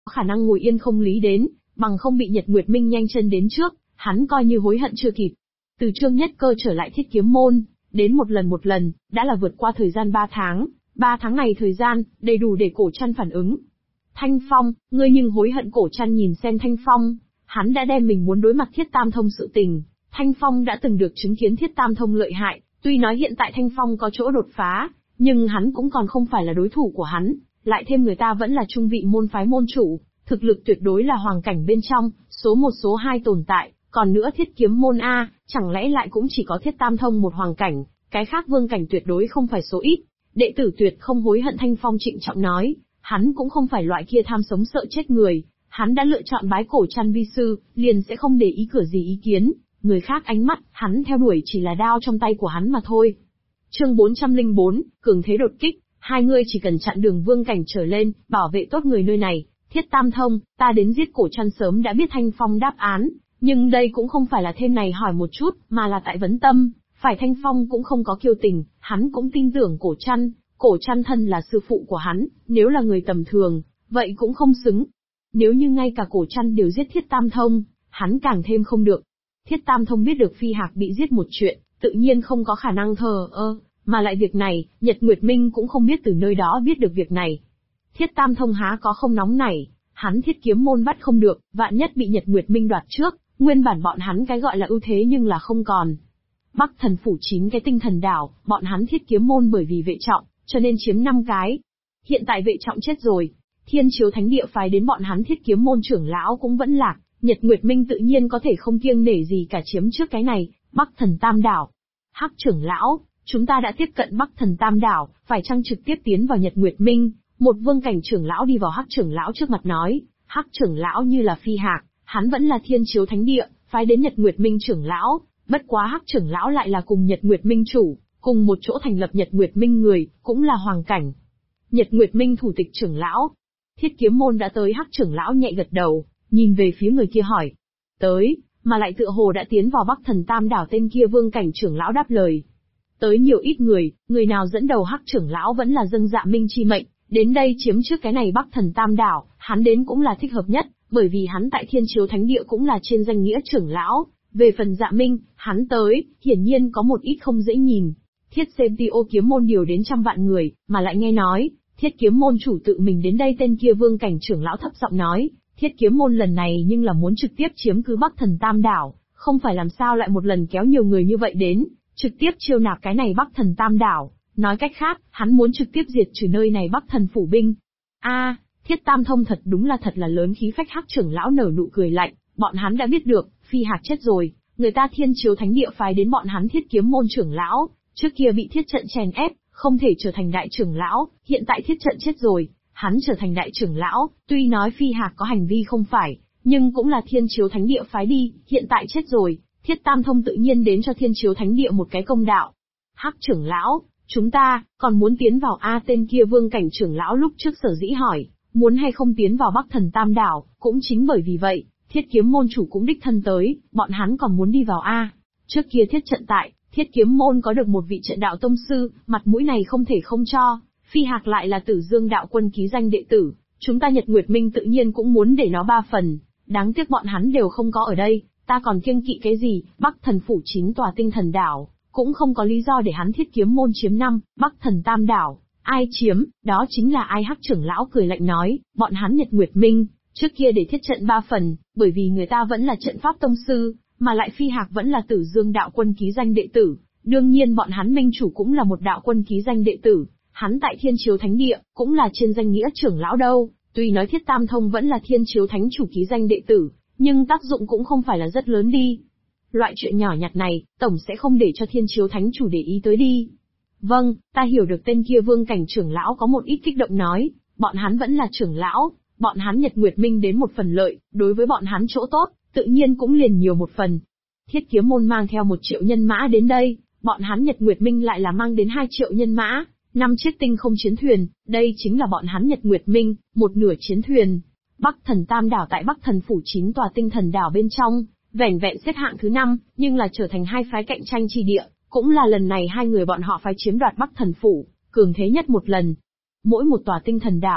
khả năng ngồi yên không lý đến, bằng không bị Nhật Nguyệt Minh nhanh chân đến trước, hắn coi như hối hận chưa kịp. Từ Trương Nhất Cơ trở lại Thiết Kiếm Môn, đến một lần, đã là vượt qua thời gian 3 tháng. 3 tháng này thời gian, đầy đủ để Cổ Trăn phản ứng. Thanh Phong, ngươi nhưng hối hận. Cổ Trăn nhìn xem Thanh Phong, hắn đã đem mình muốn đối mặt Thiết Tam Thông sự tình. Thanh Phong đã từng được chứng kiến Thiết Tam Thông lợi hại, tuy nói hiện tại Thanh Phong có chỗ đột phá, nhưng hắn cũng còn không phải là đối thủ của hắn, lại thêm người ta vẫn là trung vị môn phái môn chủ, thực lực tuyệt đối là hoàng cảnh bên trong, số 1 số 2 tồn tại, còn nữa Thiết Kiếm Môn A, chẳng lẽ lại cũng chỉ có Thiết Tam Thông một hoàng cảnh, cái khác vương cảnh tuyệt đối không phải số ít. Đệ tử tuyệt không hối hận. Thanh Phong trịnh trọng nói, hắn cũng không phải loại kia tham sống sợ chết người, hắn đã lựa chọn bái Cổ Trăn vi sư, liền sẽ không để ý cửa gì ý kiến, người khác ánh mắt, hắn theo đuổi chỉ là đao trong tay của hắn mà thôi. Chương 404, cường thế đột kích, hai người chỉ cần chặn đường vương cảnh trở lên, bảo vệ tốt người nơi này. Thiết Tam Thông, ta đến giết Cổ Trăn sớm đã biết Thanh Phong đáp án, nhưng đây cũng không phải là thêm này hỏi một chút, mà là tại vấn tâm. Phải Thanh Phong cũng không có kiêu tình, hắn cũng tin tưởng Cổ Trăn. Cổ Trăn thân là sư phụ của hắn, nếu là người tầm thường, vậy cũng không xứng. Nếu như ngay cả Cổ Trăn đều giết Thiết Tam Thông, hắn càng thêm không được. Thiết Tam Thông biết được Phi Hạc bị giết một chuyện, tự nhiên không có khả năng thờ ơ, mà lại việc này, Nhật Nguyệt Minh cũng không biết từ nơi đó biết được việc này. Thiết Tam Thông há có không nóng nảy, hắn Thiết Kiếm Môn bắt không được, vạn nhất bị Nhật Nguyệt Minh đoạt trước, nguyên bản bọn hắn cái gọi là ưu thế nhưng là không còn. Bắc Thần phủ 9 cái tinh thần đảo, bọn hắn Thiết Kiếm Môn bởi vì vệ trọng, cho nên chiếm 5 cái. Hiện tại vệ trọng chết rồi, Thiên Chiếu Thánh Địa phái đến bọn hắn Thiết Kiếm Môn trưởng lão cũng vẫn lạc, Nhật Nguyệt Minh tự nhiên có thể không kiêng nể gì cả chiếm trước cái này, Bắc Thần Tam đảo. Hắc trưởng lão, chúng ta đã tiếp cận Bắc Thần Tam đảo, phải chăng trực tiếp tiến vào Nhật Nguyệt Minh? Một vương cảnh trưởng lão đi vào Hắc trưởng lão trước mặt nói, Hắc trưởng lão như là Phi Hạc, hắn vẫn là Thiên Chiếu Thánh Địa, phái đến Nhật Nguyệt Minh trưởng lão, bất quá Hắc trưởng lão lại là cùng Nhật Nguyệt Minh chủ, cùng một chỗ thành lập Nhật Nguyệt Minh người, cũng là hoàng cảnh. Nhật Nguyệt Minh thủ tịch trưởng lão. Thiết Kiếm Môn đã tới. Hắc trưởng lão nhẹ gật đầu, nhìn về phía người kia hỏi. Tới, mà lại tựa hồ đã tiến vào Bắc Thần Tam đảo. Tên kia vương cảnh trưởng lão đáp lời. Tới nhiều ít người, người nào dẫn đầu? Hắc trưởng lão vẫn là Dâng Dạ Minh chi mệnh, đến đây chiếm trước cái này Bắc Thần Tam đảo, hắn đến cũng là thích hợp nhất, bởi vì hắn tại Thiên Chiếu Thánh Địa cũng là trên danh nghĩa trưởng lão. Về phần Dạ Minh, hắn tới, hiển nhiên có một ít không dễ nhìn. Thiết Tiêu Kiếm Môn điều đến 100 vạn người, mà lại nghe nói, Thiết Kiếm Môn chủ tự mình đến đây. Tên kia vương cảnh trưởng lão thấp giọng nói, Thiết Kiếm Môn lần này nhưng là muốn trực tiếp chiếm cứ Bắc Thần Tam đảo, không phải làm sao lại một lần kéo nhiều người như vậy đến, trực tiếp chiêu nạp cái này Bắc Thần Tam đảo. Nói cách khác, hắn muốn trực tiếp diệt trừ nơi này Bắc Thần phủ binh. Thiết Tam Thông thật đúng là lớn khí phách. Hắc trưởng lão nở nụ cười lạnh, bọn hắn đã biết được, Phi Hạc chết rồi, người ta Thiên Chiếu Thánh Địa phái đến bọn hắn Thiết Kiếm Môn trưởng lão, trước kia bị Thiết Trận chèn ép, không thể trở thành đại trưởng lão, hiện tại Thiết Trận chết rồi, hắn trở thành đại trưởng lão, tuy nói Phi Hạc có hành vi không phải, nhưng cũng là Thiên Chiếu Thánh Địa phái đi, hiện tại chết rồi, Thiết Tam Thông tự nhiên đến cho Thiên Chiếu Thánh Địa một cái công đạo. Hắc trưởng lão, chúng ta, còn muốn tiến vào tên kia vương cảnh trưởng lão lúc trước sở dĩ hỏi, muốn hay không tiến vào Bắc Thần Tam đảo, cũng chính bởi vì vậy, Thiết Kiếm Môn chủ cũng đích thân tới, bọn hắn còn muốn đi vào Trước kia Thiết Trận tại, Thiết Kiếm Môn có được một vị trận đạo tông sư, mặt mũi này không thể không cho, Phi Hạc lại là Tử Dương đạo quân ký danh đệ tử, chúng ta Nhật Nguyệt Minh tự nhiên cũng muốn để nó 3 phần, đáng tiếc bọn hắn đều không có ở đây, ta còn kiêng kỵ cái gì? Bắc Thần phủ 9 tòa tinh thần đảo, cũng không có lý do để hắn Thiết Kiếm Môn chiếm 5, Bắc Thần Tam đảo, ai chiếm, đó chính là ai? Hắc trưởng lão cười lạnh nói, bọn hắn Nhật Nguyệt Minh, trước kia để thiết trận 3 phần, bởi vì người ta vẫn là trận pháp tông sư, mà lại Phi Hạc vẫn là Tử Dương đạo quân ký danh đệ tử, đương nhiên bọn hắn minh chủ cũng là một đạo quân ký danh đệ tử, hắn tại Thiên Chiếu Thánh Địa, cũng là trên danh nghĩa trưởng lão đâu, tuy nói Thiết Tam Thông vẫn là Thiên Chiếu Thánh chủ ký danh đệ tử, nhưng tác dụng cũng không phải là rất lớn đi. Loại chuyện nhỏ nhặt này, tổng sẽ không để cho Thiên Chiếu Thánh chủ để ý tới đi. Vâng, ta hiểu được. Tên kia vương cảnh trưởng lão có một ít kích động nói, bọn hắn vẫn là trưởng lão, bọn hắn Nhật Nguyệt Minh đến một phần lợi, đối với bọn hắn chỗ tốt, tự nhiên cũng liền nhiều một phần. Thiết Kiếm Môn mang theo 1 triệu nhân mã đến đây, bọn hắn Nhật Nguyệt Minh lại là mang đến 2 triệu nhân mã, 5 chiếc tinh không chiến thuyền, đây chính là bọn hắn Nhật Nguyệt Minh, một nửa chiến thuyền. Bắc Thần Tam đảo tại Bắc Thần phủ 9 tòa tinh thần đảo bên trong, vẻn vẹn xếp hạng thứ 5, nhưng là trở thành hai phái cạnh tranh chi địa, cũng là lần này hai người bọn họ phái chiếm đoạt Bắc Thần phủ, cường thế nhất một lần. Mỗi một tòa tinh thần đảo,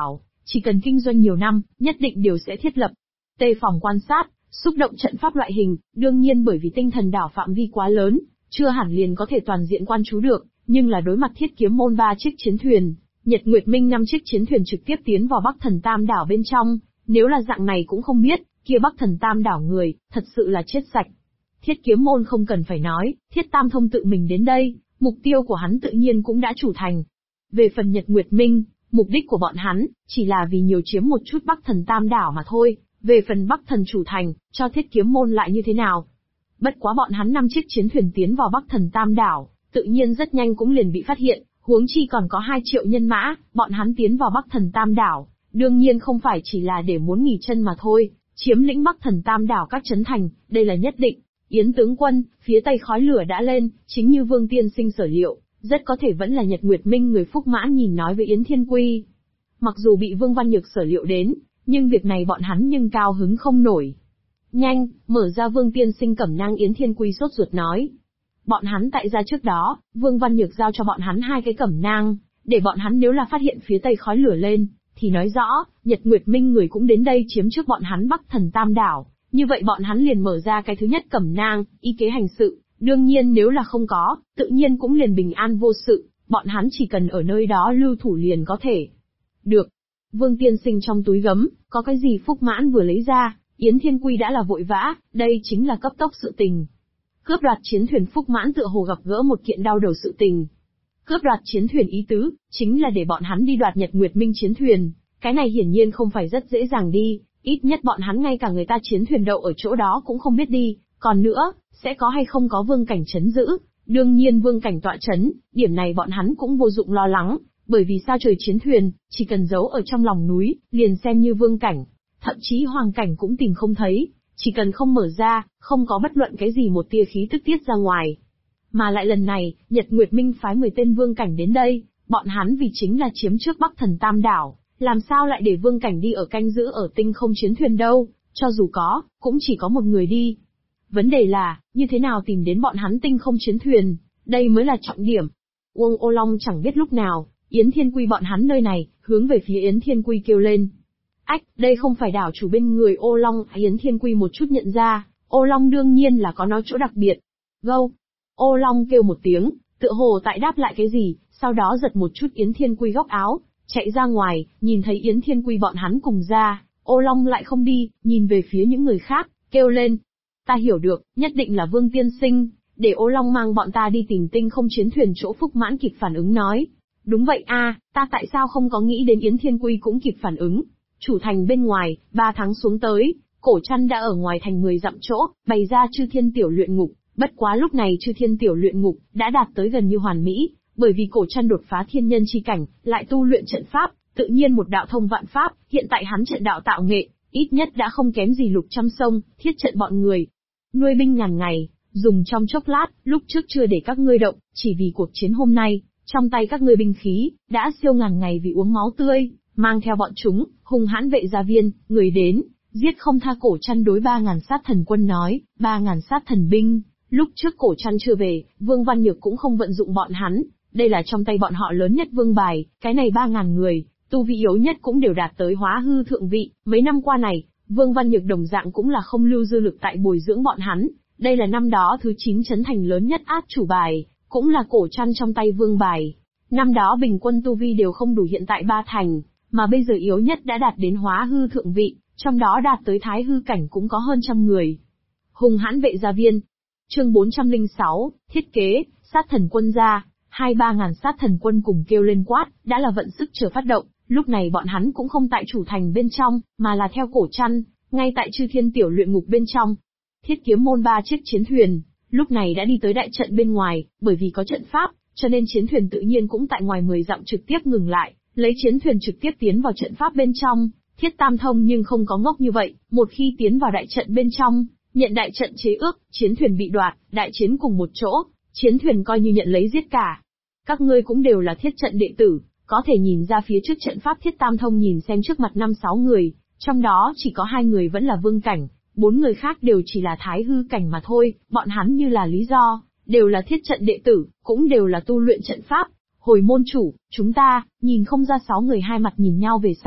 chỉ cần kinh doanh nhiều năm, nhất định đều sẽ thiết lập. Tê phòng quan sát, xúc động trận pháp loại hình, đương nhiên bởi vì tinh thần đảo phạm vi quá lớn, chưa hẳn liền có thể toàn diện quan trú được, nhưng là đối mặt Thiết Kiếm môn 3 chiếc chiến thuyền, Nhật Nguyệt Minh 5 chiếc chiến thuyền trực tiếp tiến vào Bắc Thần Tam đảo bên trong, nếu là dạng này cũng không biết, kia Bắc Thần Tam đảo người, thật sự là chết sạch. Thiết Kiếm môn không cần phải nói, Thiết Tam Thông tự mình đến đây, mục tiêu của hắn tự nhiên cũng đã chủ thành. Về phần Nhật Nguyệt Minh, mục đích của bọn hắn, chỉ là vì nhiều chiếm một chút Bắc Thần Tam đảo mà thôi, về phần Bắc Thần chủ thành, cho Thiết Kiếm môn lại như thế nào. Bất quá bọn hắn 5 chiếc chiến thuyền tiến vào Bắc Thần Tam đảo, tự nhiên rất nhanh cũng liền bị phát hiện, huống chi còn có 2 triệu nhân mã, bọn hắn tiến vào Bắc Thần Tam đảo, đương nhiên không phải chỉ là để muốn nghỉ chân mà thôi, chiếm lĩnh Bắc Thần Tam đảo các trấn thành, đây là nhất định. Yến tướng quân, phía tây khói lửa đã lên, chính như Vương tiên sinh sở liệu, rất có thể vẫn là Nhật Nguyệt Minh người Phúc Mãn nhìn nói với Yến Thiên Quy. Mặc dù bị Vương Văn Nhược sở liệu đến, nhưng việc này bọn hắn nhưng cao hứng không nổi. Nhanh, mở ra Vương tiên sinh cẩm nang, Yến Thiên Quy sốt ruột nói. Bọn hắn tại ra trước đó, Vương Văn Nhược giao cho bọn hắn 2 cái cẩm nang, để bọn hắn nếu là phát hiện phía tây khói lửa lên, thì nói rõ, Nhật Nguyệt Minh người cũng đến đây chiếm trước bọn hắn Bắc Thần Tam đảo. Như vậy bọn hắn liền mở ra cái thứ nhất cẩm nang, y kế hành sự, đương nhiên nếu là không có, tự nhiên cũng liền bình an vô sự, bọn hắn chỉ cần ở nơi đó lưu thủ liền có thể. Được. Vương tiên sinh trong túi gấm, có cái gì Phúc Mãn vừa lấy ra, Yến Thiên Quy đã là vội vã, đây chính là cấp tốc sự tình. Cướp đoạt chiến thuyền Phúc Mãn tựa hồ gặp gỡ một kiện đau đầu sự tình. Cướp đoạt chiến thuyền ý tứ, chính là để bọn hắn đi đoạt Nhật Nguyệt Minh chiến thuyền, cái này hiển nhiên không phải rất dễ dàng đi. Ít nhất bọn hắn ngay cả người ta chiến thuyền đậu ở chỗ đó cũng không biết đi, còn nữa, sẽ có hay không có vương cảnh chấn giữ, đương nhiên vương cảnh tọa chấn, điểm này bọn hắn cũng vô dụng lo lắng, bởi vì sao trời chiến thuyền, chỉ cần giấu ở trong lòng núi, liền xem như vương cảnh, thậm chí hoàng cảnh cũng tìm không thấy, chỉ cần không mở ra, không có bất luận cái gì một tia khí tức tiết ra ngoài. Mà lại lần này, Nhật Nguyệt Minh phái 10 tên vương cảnh đến đây, bọn hắn vì chính là chiếm trước Bắc Thần Tam đảo. Làm sao lại để vương cảnh đi ở canh giữ ở tinh không chiến thuyền đâu, cho dù có, cũng chỉ có một người đi. Vấn đề là, như thế nào tìm đến bọn hắn tinh không chiến thuyền, đây mới là trọng điểm. Uông Ô Long chẳng biết lúc nào, Yến Thiên Quy bọn hắn nơi này, hướng về phía Yến Thiên Quy kêu lên. Ách, đây không phải đảo chủ bên người Ô Long, Yến Thiên Quy một chút nhận ra, Ô Long đương nhiên là có nói chỗ đặc biệt. Gâu! Ô Long kêu một tiếng, tựa hồ tại đáp lại cái gì, sau đó giật một chút Yến Thiên Quy góc áo. Chạy ra ngoài, nhìn thấy Yến Thiên Quy bọn hắn cùng ra, Ô Long lại không đi, nhìn về phía những người khác, kêu lên. Ta hiểu được, nhất định là Vương tiên sinh, để Ô Long mang bọn ta đi tìm tinh không chiến thuyền chỗ Phúc Mãn kịp phản ứng nói. Đúng vậy a, ta tại sao không có nghĩ đến Yến Thiên Quy cũng kịp phản ứng. Chủ thành bên ngoài, 3 tháng xuống tới, Cổ Trăn đã ở ngoài thành 10 dặm chỗ, bày ra Chư Thiên Tiểu Luyện Ngục, bất quá lúc này Chư Thiên Tiểu Luyện Ngục đã đạt tới gần như hoàn mỹ. Bởi vì Cổ Trăn đột phá thiên nhân chi cảnh, lại tu luyện trận pháp, tự nhiên một đạo thông vạn pháp, hiện tại hắn trận đạo tạo nghệ, ít nhất đã không kém gì Lục Trăm Sông, thiết trận bọn người. Nuôi binh ngàn ngày, dùng trong chốc lát, lúc trước chưa để các ngươi động, chỉ vì cuộc chiến hôm nay, trong tay các ngươi binh khí, đã siêu ngàn ngày vì uống máu tươi, mang theo bọn chúng, hung hãn vệ gia viên, người đến, giết không tha. Cổ Trăn đối 3.000 sát thần quân nói, 3.000 sát thần binh, lúc trước Cổ Trăn chưa về, Vương Văn Nhược cũng không vận dụng bọn hắn. Đây là trong tay bọn họ lớn nhất vương bài, cái này 3.000 người, tu vị yếu nhất cũng đều đạt tới hóa hư thượng vị. Mấy năm qua này, Vương Văn Nhược đồng dạng cũng là không lưu dư lực tại bồi dưỡng bọn hắn. Đây là năm đó thứ 9 trấn thành lớn nhất át chủ bài, cũng là Cổ Trăn trong tay vương bài. Năm đó bình quân tu vi đều không đủ hiện tại 3 thành, mà bây giờ yếu nhất đã đạt đến hóa hư thượng vị, trong đó đạt tới thái hư cảnh cũng có hơn trăm người. Hung hãn vệ gia viên. Chương 406, thiết kế, sát thần quân ra. 2-3 ngàn sát thần quân cùng kêu lên quát, đã là vận sức chờ phát động, lúc này bọn hắn cũng không tại chủ thành bên trong, mà là theo Cổ Trăn, ngay tại Chư Thiên Tiểu Luyện Ngục bên trong. Thiết Kiếm môn 3 chiếc chiến thuyền, lúc này đã đi tới đại trận bên ngoài, bởi vì có trận pháp, cho nên chiến thuyền tự nhiên cũng tại ngoài 10 dặm trực tiếp ngừng lại, lấy chiến thuyền trực tiếp tiến vào trận pháp bên trong. Thiết Tam Thông nhưng không có ngốc như vậy, một khi tiến vào đại trận bên trong, nhận đại trận chế ước, chiến thuyền bị đoạt, đại chiến cùng một chỗ, chiến thuyền coi như nhận lấy giết cả. Các ngươi cũng đều là thiết trận đệ tử, có thể nhìn ra phía trước trận pháp. Thiết Tam Thông nhìn xem trước mặt 5-6 người, trong đó chỉ có 2 người vẫn là vương cảnh, 4 người khác đều chỉ là thái hư cảnh mà thôi, bọn hắn như là lý do, đều là thiết trận đệ tử, cũng đều là tu luyện trận pháp. Hồi môn chủ, chúng ta, nhìn không ra 6 người hai mặt nhìn nhau về sau,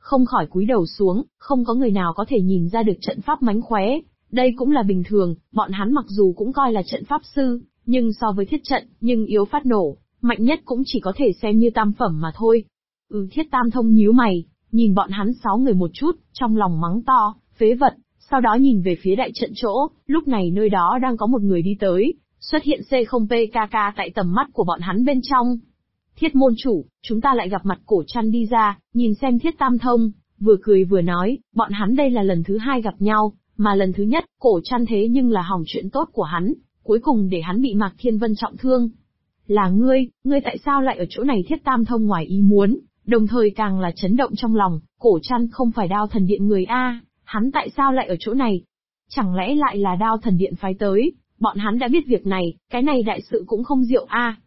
không khỏi cúi đầu xuống, không có người nào có thể nhìn ra được trận pháp mánh khóe. Đây cũng là bình thường, bọn hắn mặc dù cũng coi là trận pháp sư, nhưng so với thiết trận, nhưng yếu phát nổ, mạnh nhất cũng chỉ có thể xem như tam phẩm mà thôi. Thiết Tam Thông nhíu mày, nhìn bọn hắn 6 người một chút, trong lòng mắng to, phế vật, sau đó nhìn về phía đại trận chỗ, lúc này nơi đó đang có một người đi tới, xuất hiện C0PKK tại tầm mắt của bọn hắn bên trong. Thiết môn chủ, chúng ta lại gặp mặt Cổ Trăn đi ra, nhìn xem Thiết Tam Thông, vừa cười vừa nói, bọn hắn đây là lần thứ 2 gặp nhau, mà lần thứ nhất, Cổ Trăn thế nhưng là hỏng chuyện tốt của hắn, cuối cùng để hắn bị Mạc Thiên Vân trọng thương. Là ngươi tại sao lại ở chỗ này? Thiết Tam Thông ngoài ý muốn, đồng thời càng là chấn động trong lòng, Cổ Trăn không phải Đao Thần Điện người a, hắn tại sao lại ở chỗ này? Chẳng lẽ lại là Đao Thần Điện phái tới? Bọn hắn đã biết việc này, cái này đại sự cũng không diệu a.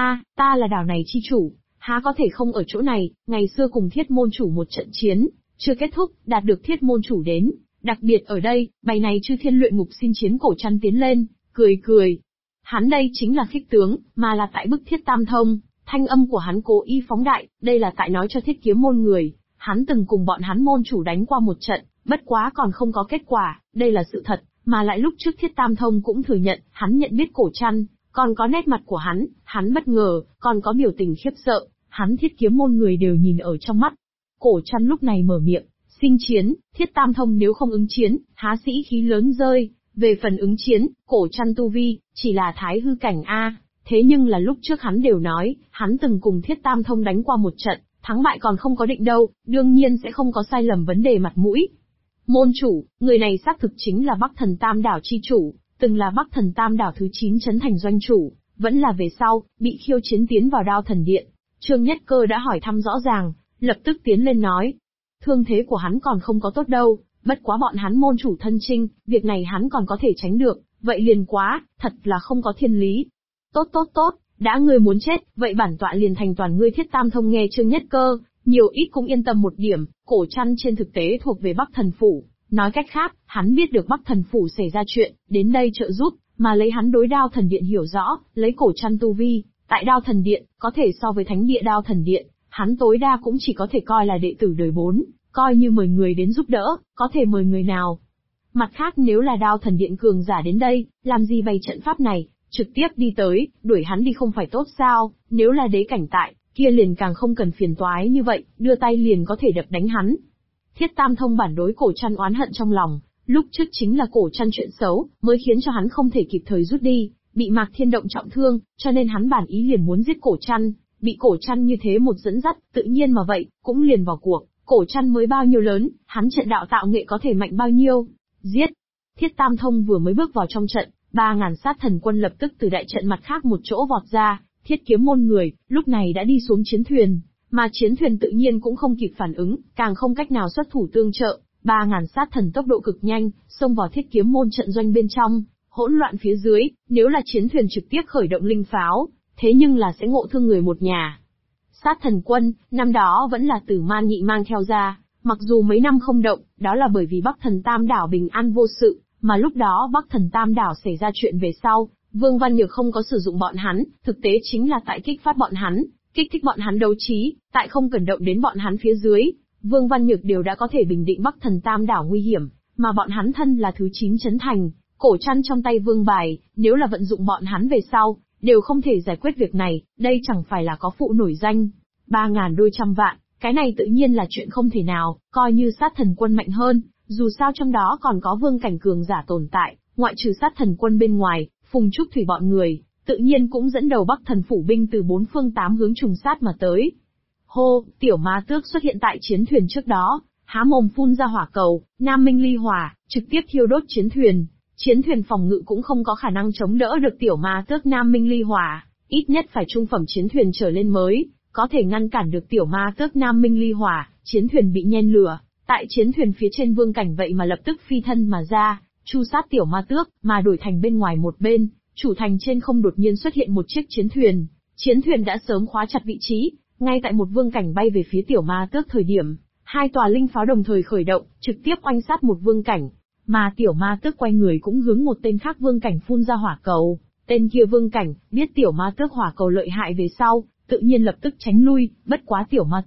Ta là đảo này chi chủ, há có thể không ở chỗ này, ngày xưa cùng Thiết môn chủ một trận chiến, chưa kết thúc, đạt được Thiết môn chủ đến, đặc biệt ở đây, bày này chư thiên luyện ngục xin chiến. Cổ Trăn tiến lên, cười. Hắn đây chính là khích tướng, mà là tại bức Thiết Tam Thông, thanh âm của hắn cố ý phóng đại, đây là tại nói cho Thiết Kiếm môn người, hắn từng cùng bọn hắn môn chủ đánh qua một trận, bất quá còn không có kết quả, đây là sự thật, mà lại lúc trước Thiết Tam Thông cũng thừa nhận, hắn nhận biết Cổ Trăn, còn có nét mặt của hắn bất ngờ, còn có biểu tình khiếp sợ, hắn Thiết Kiếm môn người đều nhìn ở trong mắt. Cổ Trăn lúc này mở miệng, xin chiến. Thiết Tam Thông nếu không ứng chiến, há sĩ khí lớn rơi, về phần ứng chiến, Cổ Trăn tu vi, chỉ là thái hư cảnh a. Thế nhưng là lúc trước hắn đều nói, hắn từng cùng Thiết Tam Thông đánh qua một trận, thắng bại còn không có định đâu, đương nhiên sẽ không có sai lầm vấn đề mặt mũi. Môn chủ, người này xác thực chính là Bắc Thần Tam Đảo chi chủ, từng là Bắc Thần Tam Đảo thứ 9 trấn thành doanh chủ, vẫn là về sau, bị khiêu chiến tiến vào Đao Thần Điện. Trương Nhất Cơ đã hỏi thăm rõ ràng, lập tức tiến lên nói. Thương thế của hắn còn không có tốt đâu, bất quá bọn hắn môn chủ thân chinh, việc này hắn còn có thể tránh được, vậy liền quá, thật là không có thiên lý. Tốt, đã ngươi muốn chết, vậy bản tọa liền thành toàn ngươi. Thiết Tam Thông nghe Trương Nhất Cơ, nhiều ít cũng yên tâm một điểm, Cổ Trăn trên thực tế thuộc về Bắc Thần Phủ, nói cách khác, hắn biết được Bắc Thần Phủ xảy ra chuyện, đến đây trợ giúp, mà lấy hắn đối Đao Thần Điện hiểu rõ, lấy Cổ Trăn tu vi, tại Đao Thần Điện, có thể so với thánh địa Đao Thần Điện, hắn tối đa cũng chỉ có thể coi là đệ tử đời 4, coi như mời người đến giúp đỡ, có thể mời người nào. Mặt khác nếu là Đao Thần Điện cường giả đến đây, làm gì bày trận pháp này, trực tiếp đi tới, đuổi hắn đi không phải tốt sao? Nếu là đế cảnh tại, kia liền càng không cần phiền toái như vậy, đưa tay liền có thể đập đánh hắn. Thiết Tam Thông bản đối Cổ Trăn oán hận trong lòng, lúc trước chính là Cổ Trăn chuyện xấu, mới khiến cho hắn không thể kịp thời rút đi, bị Mạc Thiên Động trọng thương, cho nên hắn bản ý liền muốn giết Cổ Trăn, bị Cổ Trăn như thế một dẫn dắt, tự nhiên mà vậy, cũng liền vào cuộc. Cổ Trăn mới bao nhiêu lớn, hắn trận đạo tạo nghệ có thể mạnh bao nhiêu? Giết! Thiết Tam Thông vừa mới bước vào trong trận, 3.000 sát thần quân lập tức từ đại trận mặt khác một chỗ vọt ra, Thiết Kiếm môn người, lúc này đã đi xuống chiến thuyền, mà chiến thuyền tự nhiên cũng không kịp phản ứng, càng không cách nào xuất thủ tương trợ, 3.000 sát thần tốc độ cực nhanh, xông vào Thiết Kiếm môn trận doanh bên trong, hỗn loạn phía dưới, nếu là chiến thuyền trực tiếp khởi động linh pháo, thế nhưng là sẽ ngộ thương người một nhà. Sát thần quân, năm đó vẫn là Tử Man Nhị mang theo ra, mặc dù mấy năm không động, đó là bởi vì Bắc Thần Tam Đảo bình an vô sự, mà lúc đó Bắc Thần Tam Đảo xảy ra chuyện về sau, Vương Văn Nhược không có sử dụng bọn hắn, thực tế chính là tại kích phát bọn hắn, kích thích bọn hắn đấu trí, tại không cần động đến bọn hắn phía dưới, Vương Văn Nhược đều đã có thể bình định Bắc Thần Tam Đảo nguy hiểm, mà bọn hắn thân là thứ 9 trấn thành, Cổ Trăn trong tay vương bài, nếu là vận dụng bọn hắn về sau, đều không thể giải quyết việc này, đây chẳng phải là có phụ nổi danh. 3.000 đôi trăm vạn, cái này tự nhiên là chuyện không thể nào, coi như sát thần quân mạnh hơn, dù sao trong đó còn có vương cảnh cường giả tồn tại, ngoại trừ sát thần quân bên ngoài, Phùng Trúc Thủy bọn người, tự nhiên cũng dẫn đầu Bắc Thần Phủ binh từ 4 phương 8 hướng trùng sát mà tới. Hô, tiểu ma tước xuất hiện tại chiến thuyền trước đó, há mồm phun ra hỏa cầu, Nam Minh Ly Hỏa, trực tiếp thiêu đốt chiến thuyền phòng ngự cũng không có khả năng chống đỡ được tiểu ma tước Nam Minh Ly Hỏa, ít nhất phải trung phẩm chiến thuyền trở lên mới có thể ngăn cản được tiểu ma tước Nam Minh Ly Hỏa. Chiến thuyền bị nhen lửa, tại chiến thuyền phía trên vương cảnh vậy mà lập tức phi thân mà ra, chu sát tiểu ma tước, mà đổi thành bên ngoài một bên, chủ thành trên không đột nhiên xuất hiện một chiếc chiến thuyền đã sớm khóa chặt vị trí, ngay tại một vương cảnh bay về phía tiểu ma tước thời điểm, 2 tòa linh pháo đồng thời khởi động, trực tiếp oanh sát một vương cảnh. Mà tiểu ma tước quay người cũng hướng một tên khác vương cảnh phun ra hỏa cầu, tên kia vương cảnh, biết tiểu ma tước hỏa cầu lợi hại về sau, tự nhiên lập tức tránh lui, bất quá tiểu ma tước,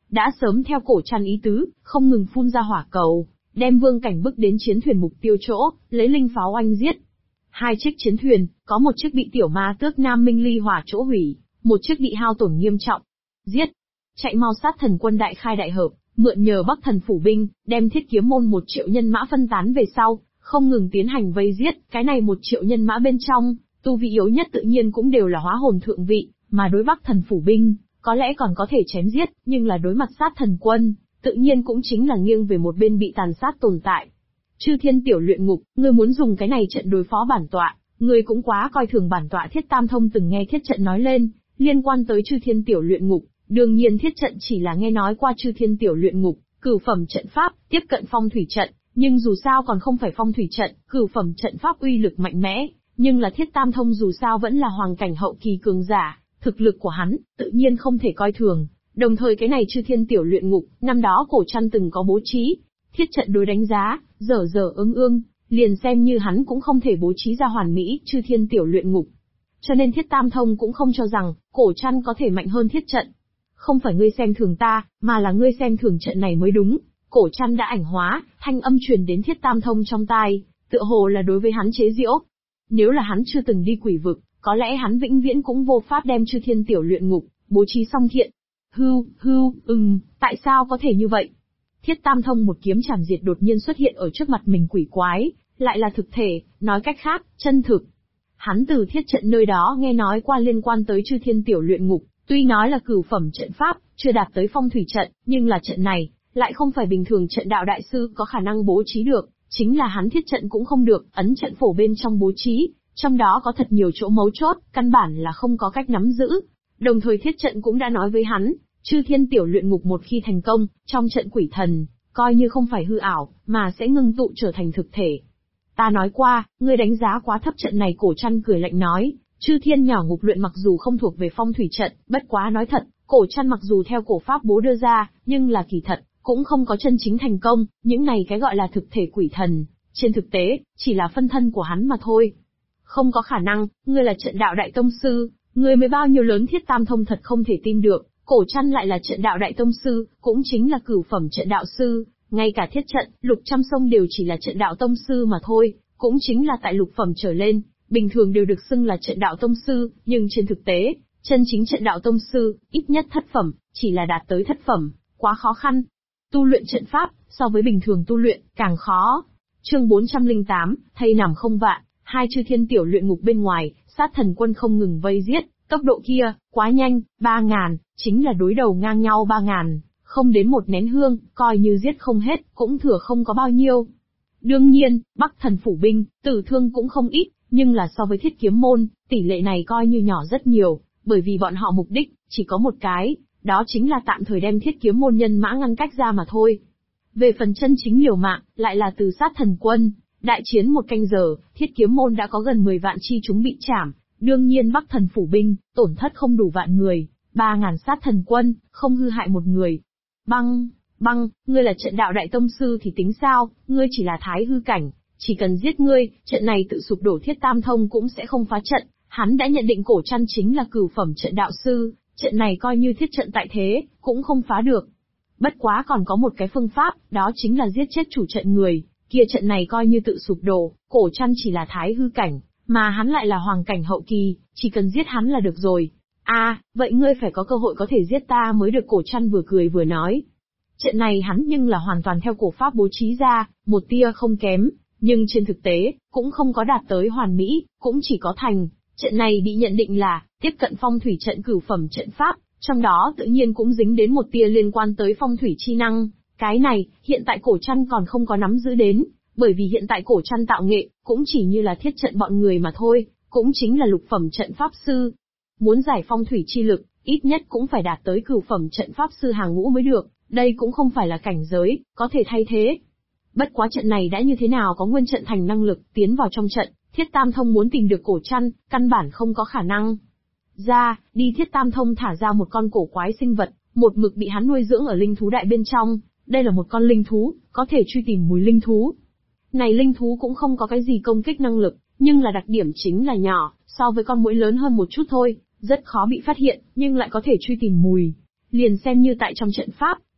đã sớm theo cổ trăn ý tứ, không ngừng phun ra hỏa cầu, đem Vương Cảnh bức đến chiến thuyền mục tiêu chỗ, lấy linh pháo oanh giết. Hai chiếc chiến thuyền, có một chiếc bị tiểu ma tước Nam Minh ly hỏa chỗ hủy, một chiếc bị hao tổn nghiêm trọng. Giết! Chạy mau sát thần quân đại khai đại hợp, mượn nhờ Bắc Thần phủ binh, đem Thiết Kiếm môn 1 triệu nhân mã phân tán về sau, không ngừng tiến hành vây giết, cái này 1 triệu nhân mã bên trong, tu vị yếu nhất tự nhiên cũng đều là hóa hồn thượng vị, mà đối Bắc Thần phủ binh, có lẽ còn có thể chém giết, nhưng là đối mặt sát thần quân, tự nhiên cũng chính là nghiêng về một bên bị tàn sát tồn tại. Chư Thiên Tiểu Luyện Ngục, ngươi muốn dùng cái này trận đối phó bản tọa, ngươi cũng quá coi thường bản tọa. Thiết Tam Thông từng nghe thiết trận nói lên, liên quan tới Chư Thiên Tiểu Luyện Ngục, đương nhiên thiết trận chỉ là nghe nói qua Chư Thiên Tiểu Luyện Ngục, cửu phẩm trận pháp, tiếp cận phong thủy trận, nhưng dù sao còn không phải phong thủy trận, cửu phẩm trận pháp uy lực mạnh mẽ, nhưng là Thiết Tam Thông dù sao vẫn là hoàng cảnh hậu kỳ cường giả, thực lực của hắn, tự nhiên không thể coi thường. Đồng thời cái này Chư Thiên Tiểu Luyện Ngục, năm đó cổ trăn từng có bố trí, thiết trận đối đánh giá, dở ương, liền xem như hắn cũng không thể bố trí ra hoàn mỹ Chư Thiên Tiểu Luyện Ngục. Cho nên Thiết Tam Thông cũng không cho rằng, cổ trăn có thể mạnh hơn thiết trận. Không phải ngươi xem thường ta, mà là ngươi xem thường trận này mới đúng. Cổ trăn đã ảnh hóa, thanh âm truyền đến Thiết Tam Thông trong tai, tựa hồ là đối với hắn chế giễu. Nếu là hắn chưa từng đi quỷ vực, có lẽ hắn vĩnh viễn cũng vô pháp đem Chư Thiên Tiểu Luyện Ngục bố trí xong thiện. Tại sao có thể như vậy? Thiết Tam Thông một kiếm chảm diệt đột nhiên xuất hiện ở trước mặt mình quỷ quái, lại là thực thể, nói cách khác, chân thực. Hắn từ thiết trận nơi đó nghe nói qua liên quan tới Chư Thiên Tiểu Luyện Ngục, tuy nói là cửu phẩm trận pháp, chưa đạt tới phong thủy trận, nhưng là trận này, lại không phải bình thường trận đạo đại sư có khả năng bố trí được, chính là hắn thiết trận cũng không được, ấn trận phổ bên trong bố trí, trong đó có thật nhiều chỗ mấu chốt, căn bản là không có cách nắm giữ. Đồng thời thiết trận cũng đã nói với hắn, Chư Thiên Tiểu Luyện Ngục một khi thành công, trong trận quỷ thần, coi như không phải hư ảo, mà sẽ ngưng tụ trở thành thực thể. Ta nói qua, ngươi đánh giá quá thấp trận này. Cổ trăn cười lạnh nói, Chư Thiên nhỏ ngục luyện mặc dù không thuộc về phong thủy trận, bất quá nói thật, cổ trăn mặc dù theo cổ pháp bố đưa ra, nhưng là kỳ thật, cũng không có chân chính thành công, những này cái gọi là thực thể quỷ thần, trên thực tế, chỉ là phân thân của hắn mà thôi. Không có khả năng, ngươi là trận đạo đại tông sư, ngươi mới bao nhiêu lớn. Thiết Tam Thông thật không thể tin được, cổ trăn lại là trận đạo đại tông sư, cũng chính là cửu phẩm trận đạo sư, ngay cả thiết trận, lục trăm sông đều chỉ là trận đạo tông sư mà thôi, cũng chính là tại lục phẩm trở lên, bình thường đều được xưng là trận đạo tông sư, nhưng trên thực tế, chân chính trận đạo tông sư, ít nhất thất phẩm, chỉ là đạt tới thất phẩm, quá khó khăn. Tu luyện trận pháp, so với bình thường tu luyện, càng khó. Chương 408, thây nằm không vạn, hai Chư Thiên Tiểu Luyện Ngục bên ngoài, sát thần quân không ngừng vây giết, tốc độ kia, quá nhanh, 3.000, chính là đối đầu ngang nhau 3.000, không đến một nén hương, coi như giết không hết, cũng thừa không có bao nhiêu. Đương nhiên, Bắc Thần phủ binh, tử thương cũng không ít, nhưng là so với Thiết Kiếm môn, tỷ lệ này coi như nhỏ rất nhiều, bởi vì bọn họ mục đích, chỉ có một cái, đó chính là tạm thời đem Thiết Kiếm môn nhân mã ngăn cách ra mà thôi. Về phần chân chính liều mạng, lại là từ sát thần quân, đại chiến 1 canh giờ, Thiết Kiếm môn đã có gần 10 vạn chi chúng bị chảm, đương nhiên Bắc Thần phủ binh, tổn thất không đủ vạn người, 3.000 sát thần quân, không hư hại một người. Băng, ngươi là trận đạo đại tông sư thì tính sao, ngươi chỉ là thái hư cảnh, chỉ cần giết ngươi, trận này tự sụp đổ. Thiết Tam Thông cũng sẽ không phá trận, hắn đã nhận định cổ trăn chính là cửu phẩm trận đạo sư, trận này coi như thiết trận tại thế, cũng không phá được. Bất quá còn có một cái phương pháp, đó chính là giết chết chủ trận người, kia trận này coi như tự sụp đổ, cổ trăn chỉ là thái hư cảnh, mà hắn lại là hoàng cảnh hậu kỳ, chỉ cần giết hắn là được rồi. Vậy ngươi phải có cơ hội có thể giết ta mới được. Cổ trăn vừa cười vừa nói. Trận này hắn nhưng là hoàn toàn theo cổ pháp bố trí ra, một tia không kém, nhưng trên thực tế, cũng không có đạt tới hoàn mỹ, cũng chỉ có thành. Trận này bị nhận định là, tiếp cận phong thủy trận cửu phẩm trận pháp, trong đó tự nhiên cũng dính đến một tia liên quan tới phong thủy chi năng. Cái này, hiện tại cổ trăn còn không có nắm giữ đến, bởi vì hiện tại cổ trăn tạo nghệ, cũng chỉ như là thiết trận bọn người mà thôi, cũng chính là lục phẩm trận pháp sư. Muốn giải phong thủy chi lực, ít nhất cũng phải đạt tới cửu phẩm trận pháp sư hàng ngũ mới được, đây cũng không phải là cảnh giới, có thể thay thế. Bất quá trận này đã như thế nào có nguyên trận thành năng lực tiến vào trong trận, Thiết Tam Thông muốn tìm được cổ trăn, căn bản không có khả năng. Thiết Tam Thông thả ra một con cổ quái sinh vật, một mực bị hắn nuôi dưỡng ở linh thú đại bên trong, đây là một con linh thú, có thể truy tìm mùi linh thú. Này linh thú cũng không có cái gì công kích năng lực, nhưng là đặc điểm chính là nhỏ, so với con muỗi lớn hơn một chút thôi, rất khó bị phát hiện, nhưng lại có thể truy tìm mùi. Liền xem như tại trong trận pháp,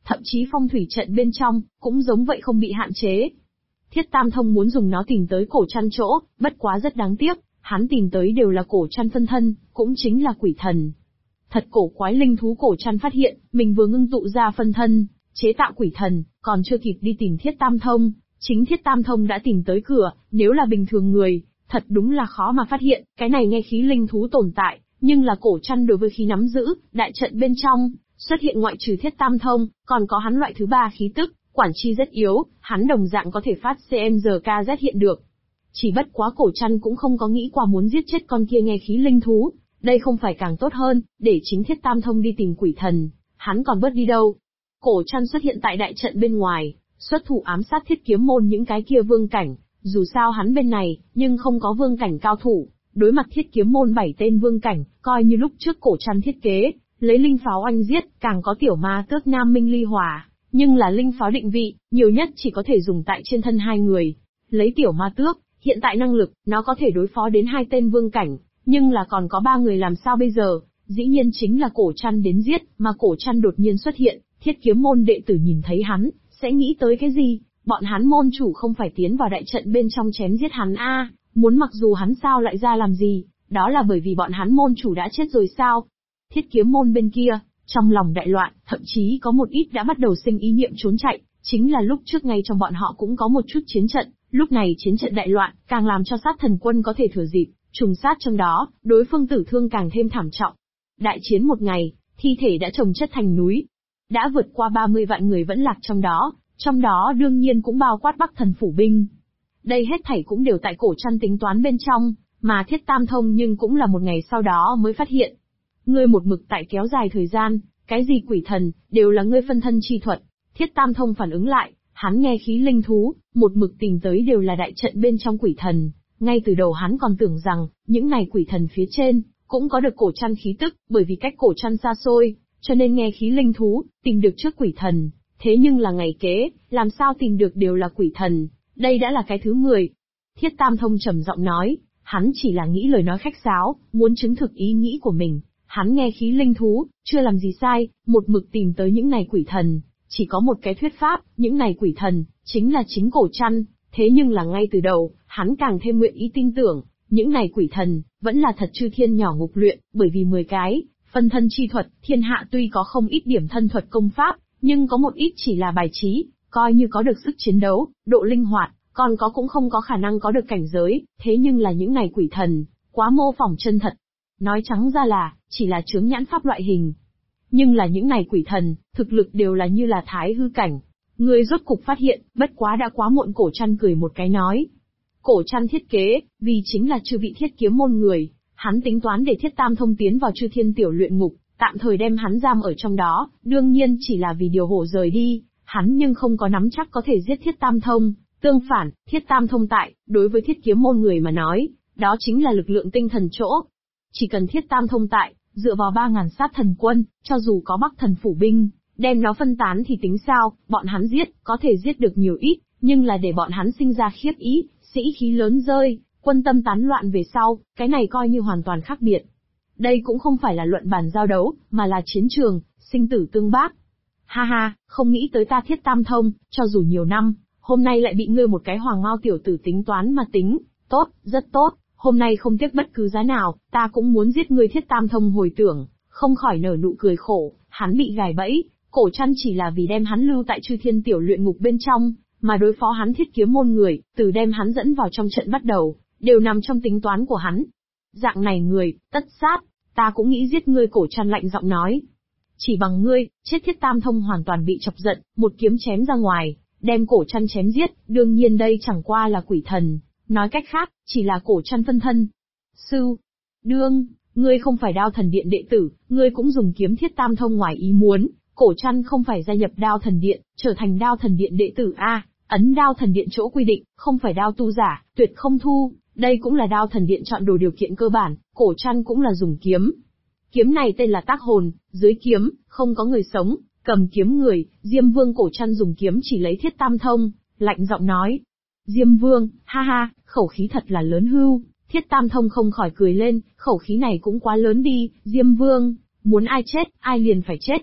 thậm chí phong thủy trận bên trong, cũng giống vậy không bị hạn chế. Thiết Tam Thông muốn dùng nó tìm tới cổ trăn chỗ, bất quá rất đáng tiếc, hắn tìm tới đều là cổ trăn phân thân, cũng chính là quỷ thần. Thật cổ quái, linh thú cổ trăn phát hiện, mình vừa ngưng tụ ra phân thân, chế tạo quỷ thần, còn chưa kịp đi tìm Thiết Tam Thông, chính Thiết Tam Thông đã tìm tới cửa, nếu là bình thường người, thật đúng là khó mà phát hiện, cái này nghe khí linh thú tồn tại, nhưng là cổ trăn đối với khí nắm giữ, đại trận bên trong, xuất hiện ngoại trừ Thiết Tam Thông, còn có hắn loại thứ ba khí tức, quản chi rất yếu, hắn đồng dạng có thể phát CMZK hiện được. Chỉ bất quá cổ trăn cũng không có nghĩ qua muốn giết chết con kia nghe khí linh thú, đây không phải càng tốt hơn, để chính Thiết Tam Thông đi tìm quỷ thần, hắn còn bớt đi đâu. Cổ trăn xuất hiện tại đại trận bên ngoài, xuất thủ ám sát Thiết Kiếm Môn những cái kia vương cảnh, dù sao hắn bên này, nhưng không có vương cảnh cao thủ, đối mặt Thiết Kiếm Môn 7 tên vương cảnh, coi như lúc trước cổ trăn thiết kế, lấy linh pháo oanh giết, càng có tiểu ma tước Nam Minh ly hỏa, nhưng là linh pháo định vị, nhiều nhất chỉ có thể dùng tại trên thân hai người. Lấy tiểu ma tước, hiện tại năng lực, nó có thể đối phó đến 2 tên vương cảnh, nhưng là còn có 3 người làm sao bây giờ, dĩ nhiên chính là cổ trăn đến giết, mà cổ trăn đột nhiên xuất hiện, Thiết Kiếm Môn đệ tử nhìn thấy hắn, sẽ nghĩ tới cái gì, bọn hắn môn chủ không phải tiến vào đại trận bên trong chém giết hắn muốn mặc dù hắn sao lại ra làm gì, đó là bởi vì bọn hắn môn chủ đã chết rồi sao. Thiết Kiếm Môn bên kia, trong lòng đại loạn, thậm chí có một ít đã bắt đầu sinh ý niệm trốn chạy, chính là lúc trước ngay trong bọn họ cũng có một chút chiến trận, lúc này chiến trận đại loạn, càng làm cho sát thần quân có thể thừa dịp, trùng sát trong đó, đối phương tử thương càng thêm thảm trọng. Đại chiến một ngày, thi thể đã chồng chất thành núi. Đã vượt qua 30 vạn người vẫn lạc trong đó đương nhiên cũng bao quát Bắc Thần phủ binh. Đây hết thảy cũng đều tại cổ trăn tính toán bên trong, mà Thiết Tam Thông nhưng cũng là một ngày sau đó mới phát hiện. Ngươi một mực tại kéo dài thời gian, cái gì quỷ thần, đều là ngươi phân thân chi thuật. Thiết Tam Thông phản ứng lại, hắn nghe khí linh thú, một mực tìm tới đều là đại trận bên trong quỷ thần. Ngay từ đầu hắn còn tưởng rằng, những này quỷ thần phía trên, cũng có được cổ trăn khí tức, bởi vì cách cổ trăn xa xôi, cho nên nghe khí linh thú, tìm được trước quỷ thần. Thế nhưng là ngày kế, làm sao tìm được đều là quỷ thần, đây đã là cái thứ 10. Thiết Tam Thông trầm giọng nói, hắn chỉ là nghĩ lời nói khách sáo, muốn chứng thực ý nghĩ của mình. Hắn nghe khí linh thú, chưa làm gì sai, một mực tìm tới những này quỷ thần, chỉ có một cái thuyết pháp, những này quỷ thần, chính là chính cổ trăn, thế nhưng là ngay từ đầu, hắn càng thêm nguyện ý tin tưởng, những này quỷ thần, vẫn là thật chư thiên nhỏ ngục luyện, bởi vì 10 cái, phân thân chi thuật, thiên hạ tuy có không ít điểm thân thuật công pháp, nhưng có một ít chỉ là bài trí, coi như có được sức chiến đấu, độ linh hoạt, còn có cũng không có khả năng có được cảnh giới, thế nhưng là những này quỷ thần, quá mô phỏng chân thật. Nói trắng ra là, chỉ là chướng nhãn pháp loại hình. Nhưng là những này quỷ thần, thực lực đều là như là thái hư cảnh. Người rốt cục phát hiện, bất quá đã quá muộn. Cổ trăn cười một cái nói. Cổ trăn thiết kế, vì chính là chư vị Thiết Kiếm Môn người, hắn tính toán để Thiết Tam Thông tiến vào chư thiên tiểu luyện ngục, tạm thời đem hắn giam ở trong đó, đương nhiên chỉ là vì điều hổ rời đi, hắn nhưng không có nắm chắc có thể giết Thiết Tam Thông. Tương phản, Thiết Tam Thông tại, đối với Thiết Kiếm Môn người mà nói, đó chính là lực lượng tinh thần chỗ. Chỉ cần Thiết Tam Thông tại, dựa vào 3.000 sát thần quân, cho dù có Bắc Thần phủ binh, đem nó phân tán thì tính sao, bọn hắn giết, có thể giết được nhiều ít, nhưng là để bọn hắn sinh ra khiếp ý, sĩ khí lớn rơi, quân tâm tán loạn về sau, cái này coi như hoàn toàn khác biệt. Đây cũng không phải là luận bàn giao đấu, mà là chiến trường, sinh tử tương bác. Ha ha, không nghĩ tới ta Thiết Tam Thông, cho dù nhiều năm, hôm nay lại bị ngươi một cái hoàng ngao tiểu tử tính toán mà tính, tốt, rất tốt. Hôm nay không tiếc bất cứ giá nào, ta cũng muốn giết ngươi. Thiết Tam Thông hồi tưởng, không khỏi nở nụ cười khổ, hắn bị gài bẫy, cổ trăn chỉ là vì đem hắn lưu tại chư thiên tiểu luyện ngục bên trong, mà đối phó hắn Thiết Kiếm Môn người, từ đem hắn dẫn vào trong trận bắt đầu, đều nằm trong tính toán của hắn. Dạng này người, tất sát, ta cũng nghĩ giết ngươi. Cổ trăn lạnh giọng nói. Chỉ bằng ngươi, chết. Thiết Tam Thông hoàn toàn bị chọc giận, một kiếm chém ra ngoài, đem cổ trăn chém giết, đương nhiên đây chẳng qua là quỷ thần. Nói cách khác, chỉ là cổ trăn phân thân. Sư, đương, ngươi không phải Đao Thần Điện đệ tử, ngươi cũng dùng kiếm. Thiết Tam Thông ngoài ý muốn, cổ trăn không phải gia nhập Đao Thần Điện, trở thành Đao Thần Điện đệ tử ấn Đao Thần Điện chỗ quy định, không phải đao tu giả, tuyệt không thu, đây cũng là Đao Thần Điện chọn đồ điều kiện cơ bản, cổ trăn cũng là dùng kiếm. Kiếm này tên là Tác Hồn, dưới kiếm, không có người sống, cầm kiếm người, Diêm Vương. Cổ trăn dùng kiếm chỉ lấy Thiết Tam Thông, lạnh giọng nói. Diêm Vương, ha ha, khẩu khí thật là lớn hưu. Thiết Tam Thông không khỏi cười lên, khẩu khí này cũng quá lớn đi, Diêm Vương, muốn ai chết, ai liền phải chết.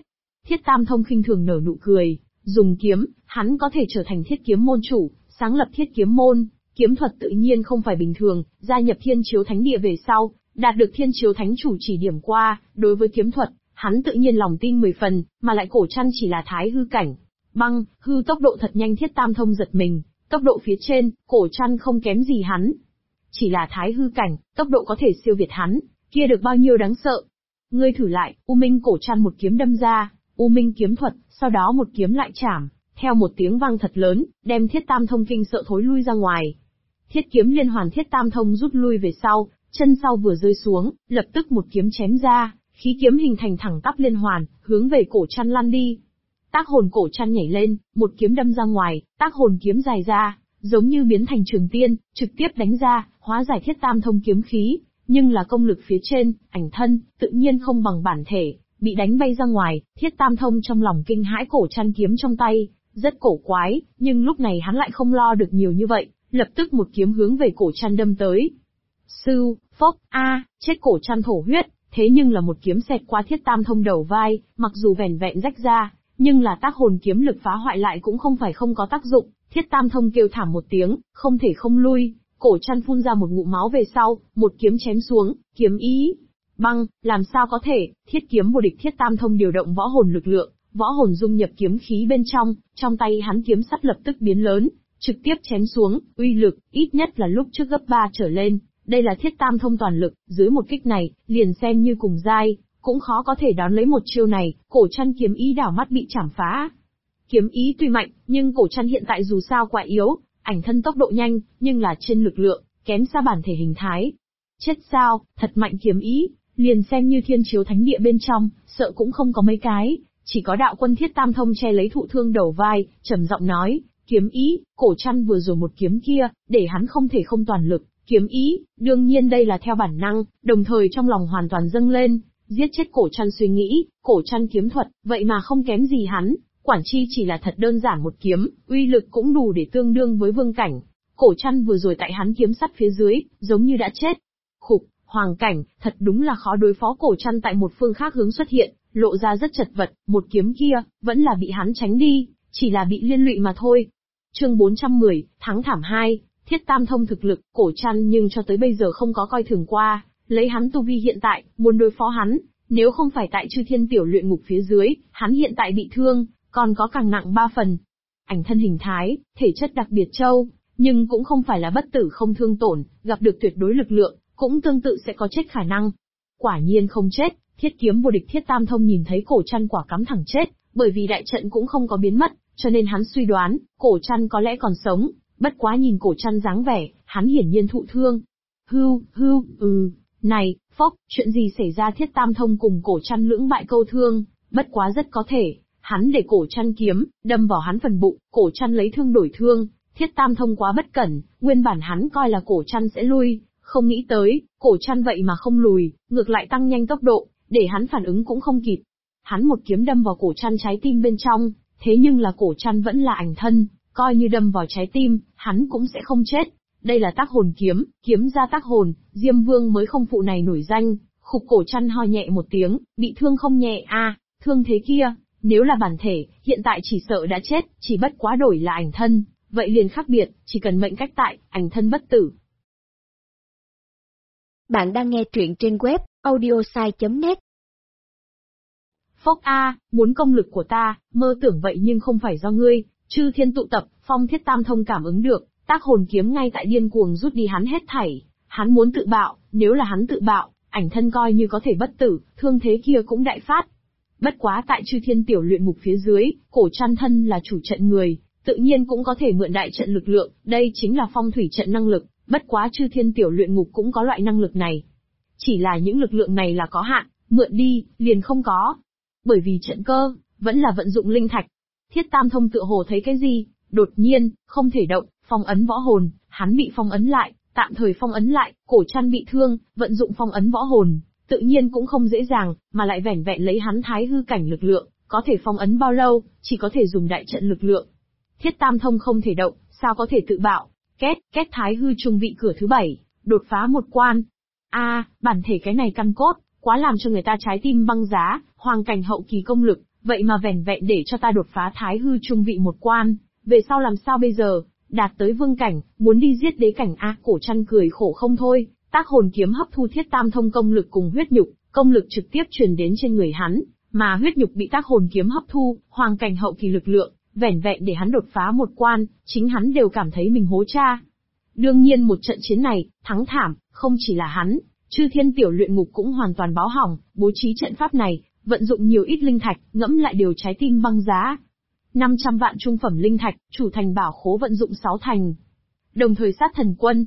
Thiết Tam Thông khinh thường nở nụ cười, dùng kiếm, hắn có thể trở thành Thiết Kiếm môn chủ, sáng lập Thiết Kiếm môn, kiếm thuật tự nhiên không phải bình thường, gia nhập Thiên Chiếu Thánh Địa về sau, đạt được Thiên Chiếu Thánh chủ chỉ điểm qua, đối với kiếm thuật, hắn tự nhiên lòng tin 10 phần, mà lại Cổ Trăn chỉ là thái hư cảnh. Băng, hư tốc độ thật nhanh. Thiết Tam Thông giật mình, tốc độ phía trên, Cổ Trăn không kém gì hắn. Chỉ là thái hư cảnh, tốc độ có thể siêu việt hắn, kia được bao nhiêu đáng sợ. Ngươi thử lại, U Minh Cổ Trăn một kiếm đâm ra, U Minh kiếm thuật, sau đó một kiếm lại chảm, theo một tiếng vang thật lớn, đem Thiết Tam Thông kinh sợ thối lui ra ngoài. Thiết kiếm liên hoàn. Thiết Tam Thông rút lui về sau, chân sau vừa rơi xuống, lập tức một kiếm chém ra, khí kiếm hình thành thẳng tắp liên hoàn, hướng về Cổ Trăn lăn đi. Tác hồn Cổ Trăn nhảy lên, một kiếm đâm ra ngoài, tác hồn kiếm dài ra, giống như biến thành trường tiên, trực tiếp đánh ra, hóa giải Thiết Tam Thông kiếm khí, nhưng là công lực phía trên, ảnh thân, tự nhiên không bằng bản thể, bị đánh bay ra ngoài. Thiết Tam Thông trong lòng kinh hãi Cổ Trăn kiếm trong tay, rất cổ quái, nhưng lúc này hắn lại không lo được nhiều như vậy, lập tức một kiếm hướng về Cổ Trăn đâm tới. Sưu, phốc, chết. Cổ Trăn thổ huyết, thế nhưng là một kiếm xẹt qua Thiết Tam Thông đầu vai, mặc dù vẻn vẹn rách ra, nhưng là tác hồn kiếm lực phá hoại lại cũng không phải không có tác dụng. Thiết Tam Thông kêu thảm một tiếng, không thể không lui, Cổ Trăn phun ra một ngụm máu về sau, một kiếm chém xuống, kiếm ý. Băng, làm sao có thể, thiết kiếm vô địch. Thiết Tam Thông điều động võ hồn lực lượng, võ hồn dung nhập kiếm khí bên trong tay hắn kiếm sắt lập tức biến lớn, trực tiếp chém xuống, uy lực, ít nhất là lúc trước gấp 3 trở lên. Đây là Thiết Tam Thông toàn lực, dưới một kích này, liền xem như cùng giai, cũng khó có thể đón lấy một chiêu này. Cổ Trăn kiếm ý đảo mắt bị chảm phá. Kiếm ý tuy mạnh, nhưng Cổ Trăn hiện tại dù sao quá yếu, ảnh thân tốc độ nhanh, nhưng là trên lực lượng, kém xa bản thể hình thái. Chết sao, thật mạnh kiếm ý, liền xem như Thiên Chiếu Thánh Địa bên trong, sợ cũng không có mấy cái, chỉ có đạo quân. Thiết Tam Thông che lấy thụ thương đầu vai, trầm giọng nói, kiếm ý, Cổ Trăn vừa rồi một kiếm kia, để hắn không thể không toàn lực. Kiếm ý, đương nhiên đây là theo bản năng, đồng thời trong lòng hoàn toàn dâng lên, giết chết Cổ Trăn suy nghĩ, Cổ Trăn kiếm thuật, vậy mà không kém gì hắn, quản chi chỉ là thật đơn giản một kiếm, uy lực cũng đủ để tương đương với vương cảnh. Cổ Trăn vừa rồi tại hắn kiếm sắt phía dưới, giống như đã chết. Khục, hoàng cảnh, thật đúng là khó đối phó. Cổ Trăn tại một phương khác hướng xuất hiện, lộ ra rất chật vật, một kiếm kia, vẫn là bị hắn tránh đi, chỉ là bị liên lụy mà thôi. Chương 410, thắng thảm 2. Thiết Tam Thông thực lực, Cổ Trăn nhưng cho tới bây giờ không có coi thường qua, lấy hắn tu vi hiện tại, muốn đối phó hắn, nếu không phải tại Chư Thiên Tiểu Luyện Ngục phía dưới, hắn hiện tại bị thương, còn có càng nặng 3 phần. Ảnh thân hình thái, thể chất đặc biệt châu, nhưng cũng không phải là bất tử không thương tổn, gặp được tuyệt đối lực lượng, cũng tương tự sẽ có chết khả năng. Quả nhiên không chết, thiết kiếm vô địch. Thiết Tam Thông nhìn thấy Cổ Trăn quả cắm thẳng chết, bởi vì đại trận cũng không có biến mất, cho nên hắn suy đoán, Cổ Trăn có lẽ còn sống. Bất quá nhìn Cổ Trăn dáng vẻ, hắn hiển nhiên thụ thương. Này, phốc, chuyện gì xảy ra? Thiết Tam Thông cùng Cổ Trăn lưỡng bại câu thương, bất quá rất có thể, hắn để Cổ Trăn kiếm, đâm vào hắn phần bụng, Cổ Trăn lấy thương đổi thương. Thiết Tam Thông quá bất cẩn, nguyên bản hắn coi là Cổ Trăn sẽ lui, không nghĩ tới, Cổ Trăn vậy mà không lùi, ngược lại tăng nhanh tốc độ, để hắn phản ứng cũng không kịp. Hắn một kiếm đâm vào Cổ Trăn trái tim bên trong, thế nhưng là Cổ Trăn vẫn là ảnh thân, coi như đâm vào trái tim, hắn cũng sẽ không chết. Đây là tác hồn kiếm, kiếm ra tác hồn, Diêm Vương mới không phụ này nổi danh. Khục, Cổ Trăn ho nhẹ một tiếng, bị thương không nhẹ thương thế kia, nếu là bản thể, hiện tại chỉ sợ đã chết, chỉ bất quá đổi là ảnh thân, vậy liền khác biệt, chỉ cần mệnh cách tại, ảnh thân bất tử. Bạn đang nghe truyện trên web audiosai.net. Phốc muốn công lực của ta, mơ tưởng vậy nhưng không phải do ngươi. Chư thiên tụ tập, phong. Thiết Tam Thông cảm ứng được, tác hồn kiếm ngay tại điên cuồng rút đi hắn hết thảy. Hắn muốn tự bạo, nếu là hắn tự bạo, ảnh thân coi như có thể bất tử, thương thế kia cũng đại phát. Bất quá tại Chư Thiên Tiểu Luyện Ngục phía dưới, Cổ Trăn thân là chủ trận người, tự nhiên cũng có thể mượn đại trận lực lượng, đây chính là phong thủy trận năng lực, bất quá Chư Thiên Tiểu Luyện Ngục cũng có loại năng lực này. Chỉ là những lực lượng này là có hạn, mượn đi, liền không có. Bởi vì trận cơ, vẫn là vận dụng linh thạch. Thiết Tam Thông tựa hồ thấy cái gì, đột nhiên, không thể động, phong ấn võ hồn, hắn bị phong ấn lại, tạm thời phong ấn lại. Cổ Trăn bị thương, vận dụng phong ấn võ hồn, tự nhiên cũng không dễ dàng, mà lại vẻn vẹn lấy hắn thái hư cảnh lực lượng, có thể phong ấn bao lâu, chỉ có thể dùng đại trận lực lượng. Thiết Tam Thông không thể động, sao có thể tự bạo? Két thái hư trung vị cửa thứ 7, đột phá một quan. Bản thể cái này căn cốt, quá làm cho người ta trái tim băng giá. Hoàng cảnh hậu kỳ công lực, vậy mà vẻn vẹn để cho ta đột phá thái hư trung vị một quan, về sau làm sao bây giờ, đạt tới vương cảnh, muốn đi giết đế cảnh a. Cổ Trăn cười khổ không thôi, tác hồn kiếm hấp thu thiết tam thông công lực cùng huyết nhục, công lực trực tiếp truyền đến trên người hắn, mà huyết nhục bị tác hồn kiếm hấp thu, hoàng cảnh hậu kỳ lực lượng, vẻn vẹn để hắn đột phá một quan, chính hắn đều cảm thấy mình hố cha. Đương nhiên một trận chiến này, thắng thảm, không chỉ là hắn, Chư Thiên Tiểu Luyện Ngục cũng hoàn toàn báo hỏng, bố trí trận pháp này, vận dụng nhiều ít linh thạch, ngẫm lại đều trái tim băng giá. 500 vạn trung phẩm linh thạch, chủ thành bảo khố vận dụng 6 thành. Đồng thời sát thần quân,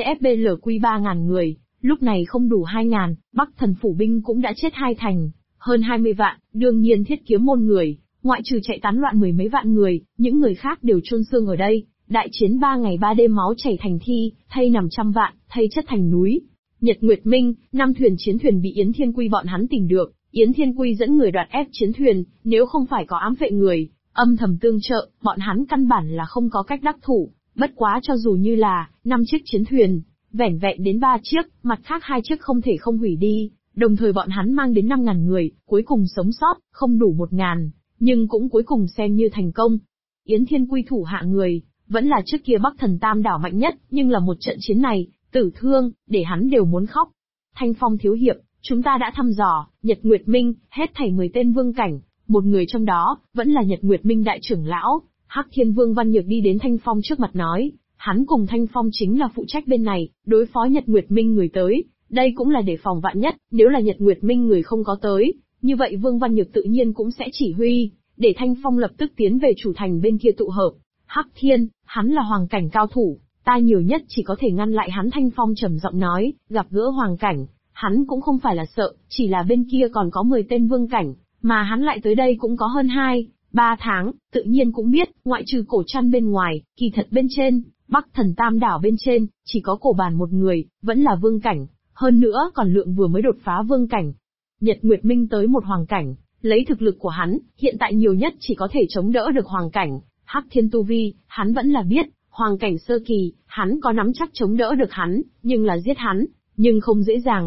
CFBLQ 3.000 người, lúc này không đủ 2.000, Bắc thần phủ binh cũng đã chết 2 thành, hơn 20 vạn, đương nhiên thiết kiếm môn người, ngoại trừ chạy tán loạn mười mấy vạn người, những người khác đều chôn xương ở đây. Đại chiến 3 ngày 3 đêm máu chảy thành thi, thây nằm trăm vạn, thây chất thành núi. Nhật Nguyệt Minh, 5 thuyền chiến thuyền bị Yến Thiên Quy bọn hắn tìm được, Yến Thiên Quy dẫn người đoạt ép chiến thuyền, nếu không phải có ám vệ người, âm thầm tương trợ, bọn hắn căn bản là không có cách đắc thủ. Bất quá cho dù như là 5 chiếc chiến thuyền, vẻn vẹn đến 3 chiếc, mặt khác 2 chiếc không thể không hủy đi, đồng thời bọn hắn mang đến 5.000 người, cuối cùng sống sót, không đủ 1.000, nhưng cũng cuối cùng xem như thành công. Yến Thiên Quy thủ hạ người, vẫn là trước kia Bắc Thần Tam đảo mạnh nhất, nhưng là một trận chiến này, tử thương, để hắn đều muốn khóc. Thanh Phong thiếu hiệp, chúng ta đã thăm dò, Nhật Nguyệt Minh, hết thảy 10 tên vương cảnh, một người trong đó, vẫn là Nhật Nguyệt Minh đại trưởng lão. Hắc Thiên Vương Văn Nhược đi đến Thanh Phong trước mặt nói, hắn cùng Thanh Phong chính là phụ trách bên này, đối phó Nhật Nguyệt Minh người tới, đây cũng là để phòng vạn nhất, nếu là Nhật Nguyệt Minh người không có tới, như vậy Vương Văn Nhược tự nhiên cũng sẽ chỉ huy, để Thanh Phong lập tức tiến về chủ thành bên kia tụ hợp. Hắc Thiên, hắn là hoàng cảnh cao thủ, ta nhiều nhất chỉ có thể ngăn lại hắn. Thanh Phong trầm giọng nói, gặp gỡ hoàng cảnh, hắn cũng không phải là sợ, chỉ là bên kia còn có 10 tên vương cảnh, mà hắn lại tới đây cũng có hơn 2-3 tháng, tự nhiên cũng biết, ngoại trừ Cổ Trăn bên ngoài, kỳ thật bên trên, Bắc Thần Tam đảo bên trên, chỉ có Cổ Bàn một người, vẫn là vương cảnh, hơn nữa còn Lượng vừa mới đột phá vương cảnh. Nhật Nguyệt Minh tới một hoàng cảnh, lấy thực lực của hắn, hiện tại nhiều nhất chỉ có thể chống đỡ được hoàng cảnh. Hắc Thiên tu vi, hắn vẫn là biết, hoàng cảnh sơ kỳ, hắn có nắm chắc chống đỡ được hắn, nhưng là giết hắn, nhưng không dễ dàng.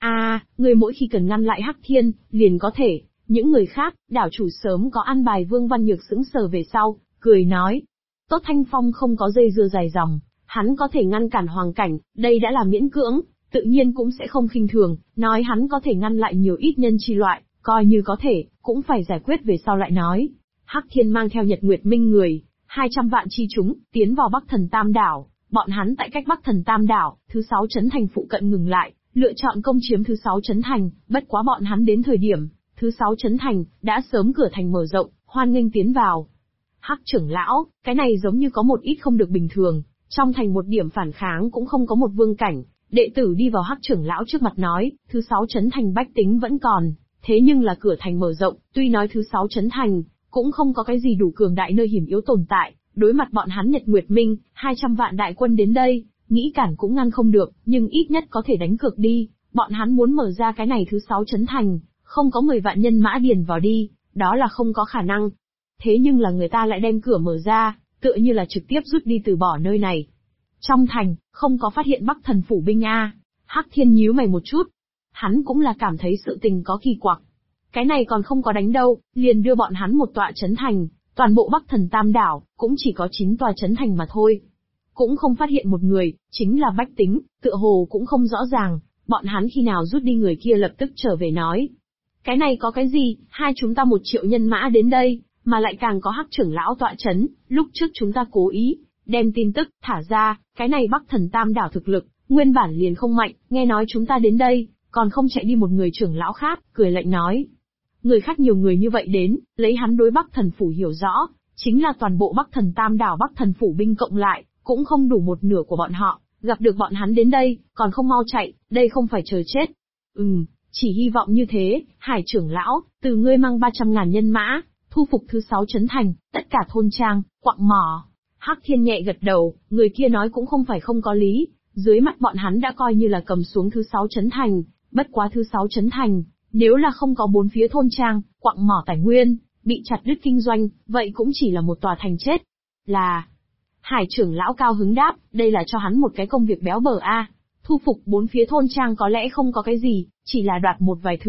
Người mỗi khi cần ngăn lại Hắc Thiên, liền có thể, những người khác, đảo chủ sớm có an bài. Vương Văn Nhược sững sờ về sau, cười nói. Tốt. Thanh Phong không có dây dưa dài dòng, hắn có thể ngăn cản hoàng cảnh, đây đã là miễn cưỡng, tự nhiên cũng sẽ không khinh thường, nói hắn có thể ngăn lại nhiều ít nhân chi loại, coi như có thể, cũng phải giải quyết về sau lại nói. Hắc Thiên mang theo Nhật Nguyệt Minh người, 200 vạn chi chúng, tiến vào Bắc Thần Tam đảo, bọn hắn tại cách Bắc Thần Tam đảo, thứ 6 trấn thành phụ cận ngừng lại, lựa chọn công chiếm thứ 6 trấn thành, bất quá bọn hắn đến thời điểm, thứ 6 trấn thành, đã sớm cửa thành mở rộng, hoan nghênh tiến vào. Hắc trưởng lão, cái này giống như có một ít không được bình thường, trong thành một điểm phản kháng cũng không có một vương cảnh. Đệ tử đi vào Hắc trưởng lão trước mặt nói, thứ 6 trấn thành bách tính vẫn còn, thế nhưng là cửa thành mở rộng, tuy nói thứ 6 trấn thành, cũng không có cái gì đủ cường đại nơi hiểm yếu tồn tại, đối mặt bọn hắn Nhật Nguyệt Minh, 200 vạn đại quân đến đây, nghĩ cản cũng ngăn không được, nhưng ít nhất có thể đánh cược đi, bọn hắn muốn mở ra cái này thứ 6 trấn thành, không có 10 vạn nhân mã điền vào đi, đó là không có khả năng. Thế nhưng là người ta lại đem cửa mở ra, tựa như là trực tiếp rút đi từ bỏ nơi này. Trong thành, không có phát hiện Bắc Thần phủ binh a. Hắc Thiên nhíu mày một chút. Hắn cũng là cảm thấy sự tình có kỳ quặc. Cái này còn không có đánh đâu, liền đưa bọn hắn một tọa trấn thành, toàn bộ Bắc Thần Tam đảo, cũng chỉ có 9 tòa trấn thành mà thôi. Cũng không phát hiện một người, chính là bách tính, tựa hồ cũng không rõ ràng, bọn hắn khi nào rút đi người kia lập tức trở về nói. Cái này có cái gì, hai chúng ta 1 triệu nhân mã đến đây, mà lại càng có Hắc trưởng lão tọa trấn, lúc trước chúng ta cố ý đem tin tức thả ra, cái này Bắc Thần Tam đảo thực lực, nguyên bản liền không mạnh, nghe nói chúng ta đến đây, còn không chạy đi một người trưởng lão khác, cười lạnh nói. Người khác nhiều người như vậy đến, lấy hắn đối Bắc Thần phủ hiểu rõ, chính là toàn bộ Bắc Thần Tam đảo Bắc Thần phủ binh cộng lại, cũng không đủ một nửa của bọn họ, gặp được bọn hắn đến đây, còn không mau chạy, đây không phải chờ chết. Chỉ hy vọng như thế, Hải trưởng lão, từ ngươi mang 300.000 nhân mã, thu phục thứ 6 trấn thành, tất cả thôn trang, quặng mỏ. Hắc Thiên nhẹ gật đầu, người kia nói cũng không phải không có lý, dưới mắt bọn hắn đã coi như là cầm xuống thứ 6 trấn thành, bất quá thứ 6 trấn thành, nếu là không có 4 phía thôn trang, quặng mỏ tài nguyên, bị chặt đứt kinh doanh, vậy cũng chỉ là một tòa thành chết. Là, Hải trưởng lão cao hứng đáp, đây là cho hắn một cái công việc béo bở a. Thu phục 4 phía thôn trang có lẽ không có cái gì, chỉ là đoạt một vài thứ,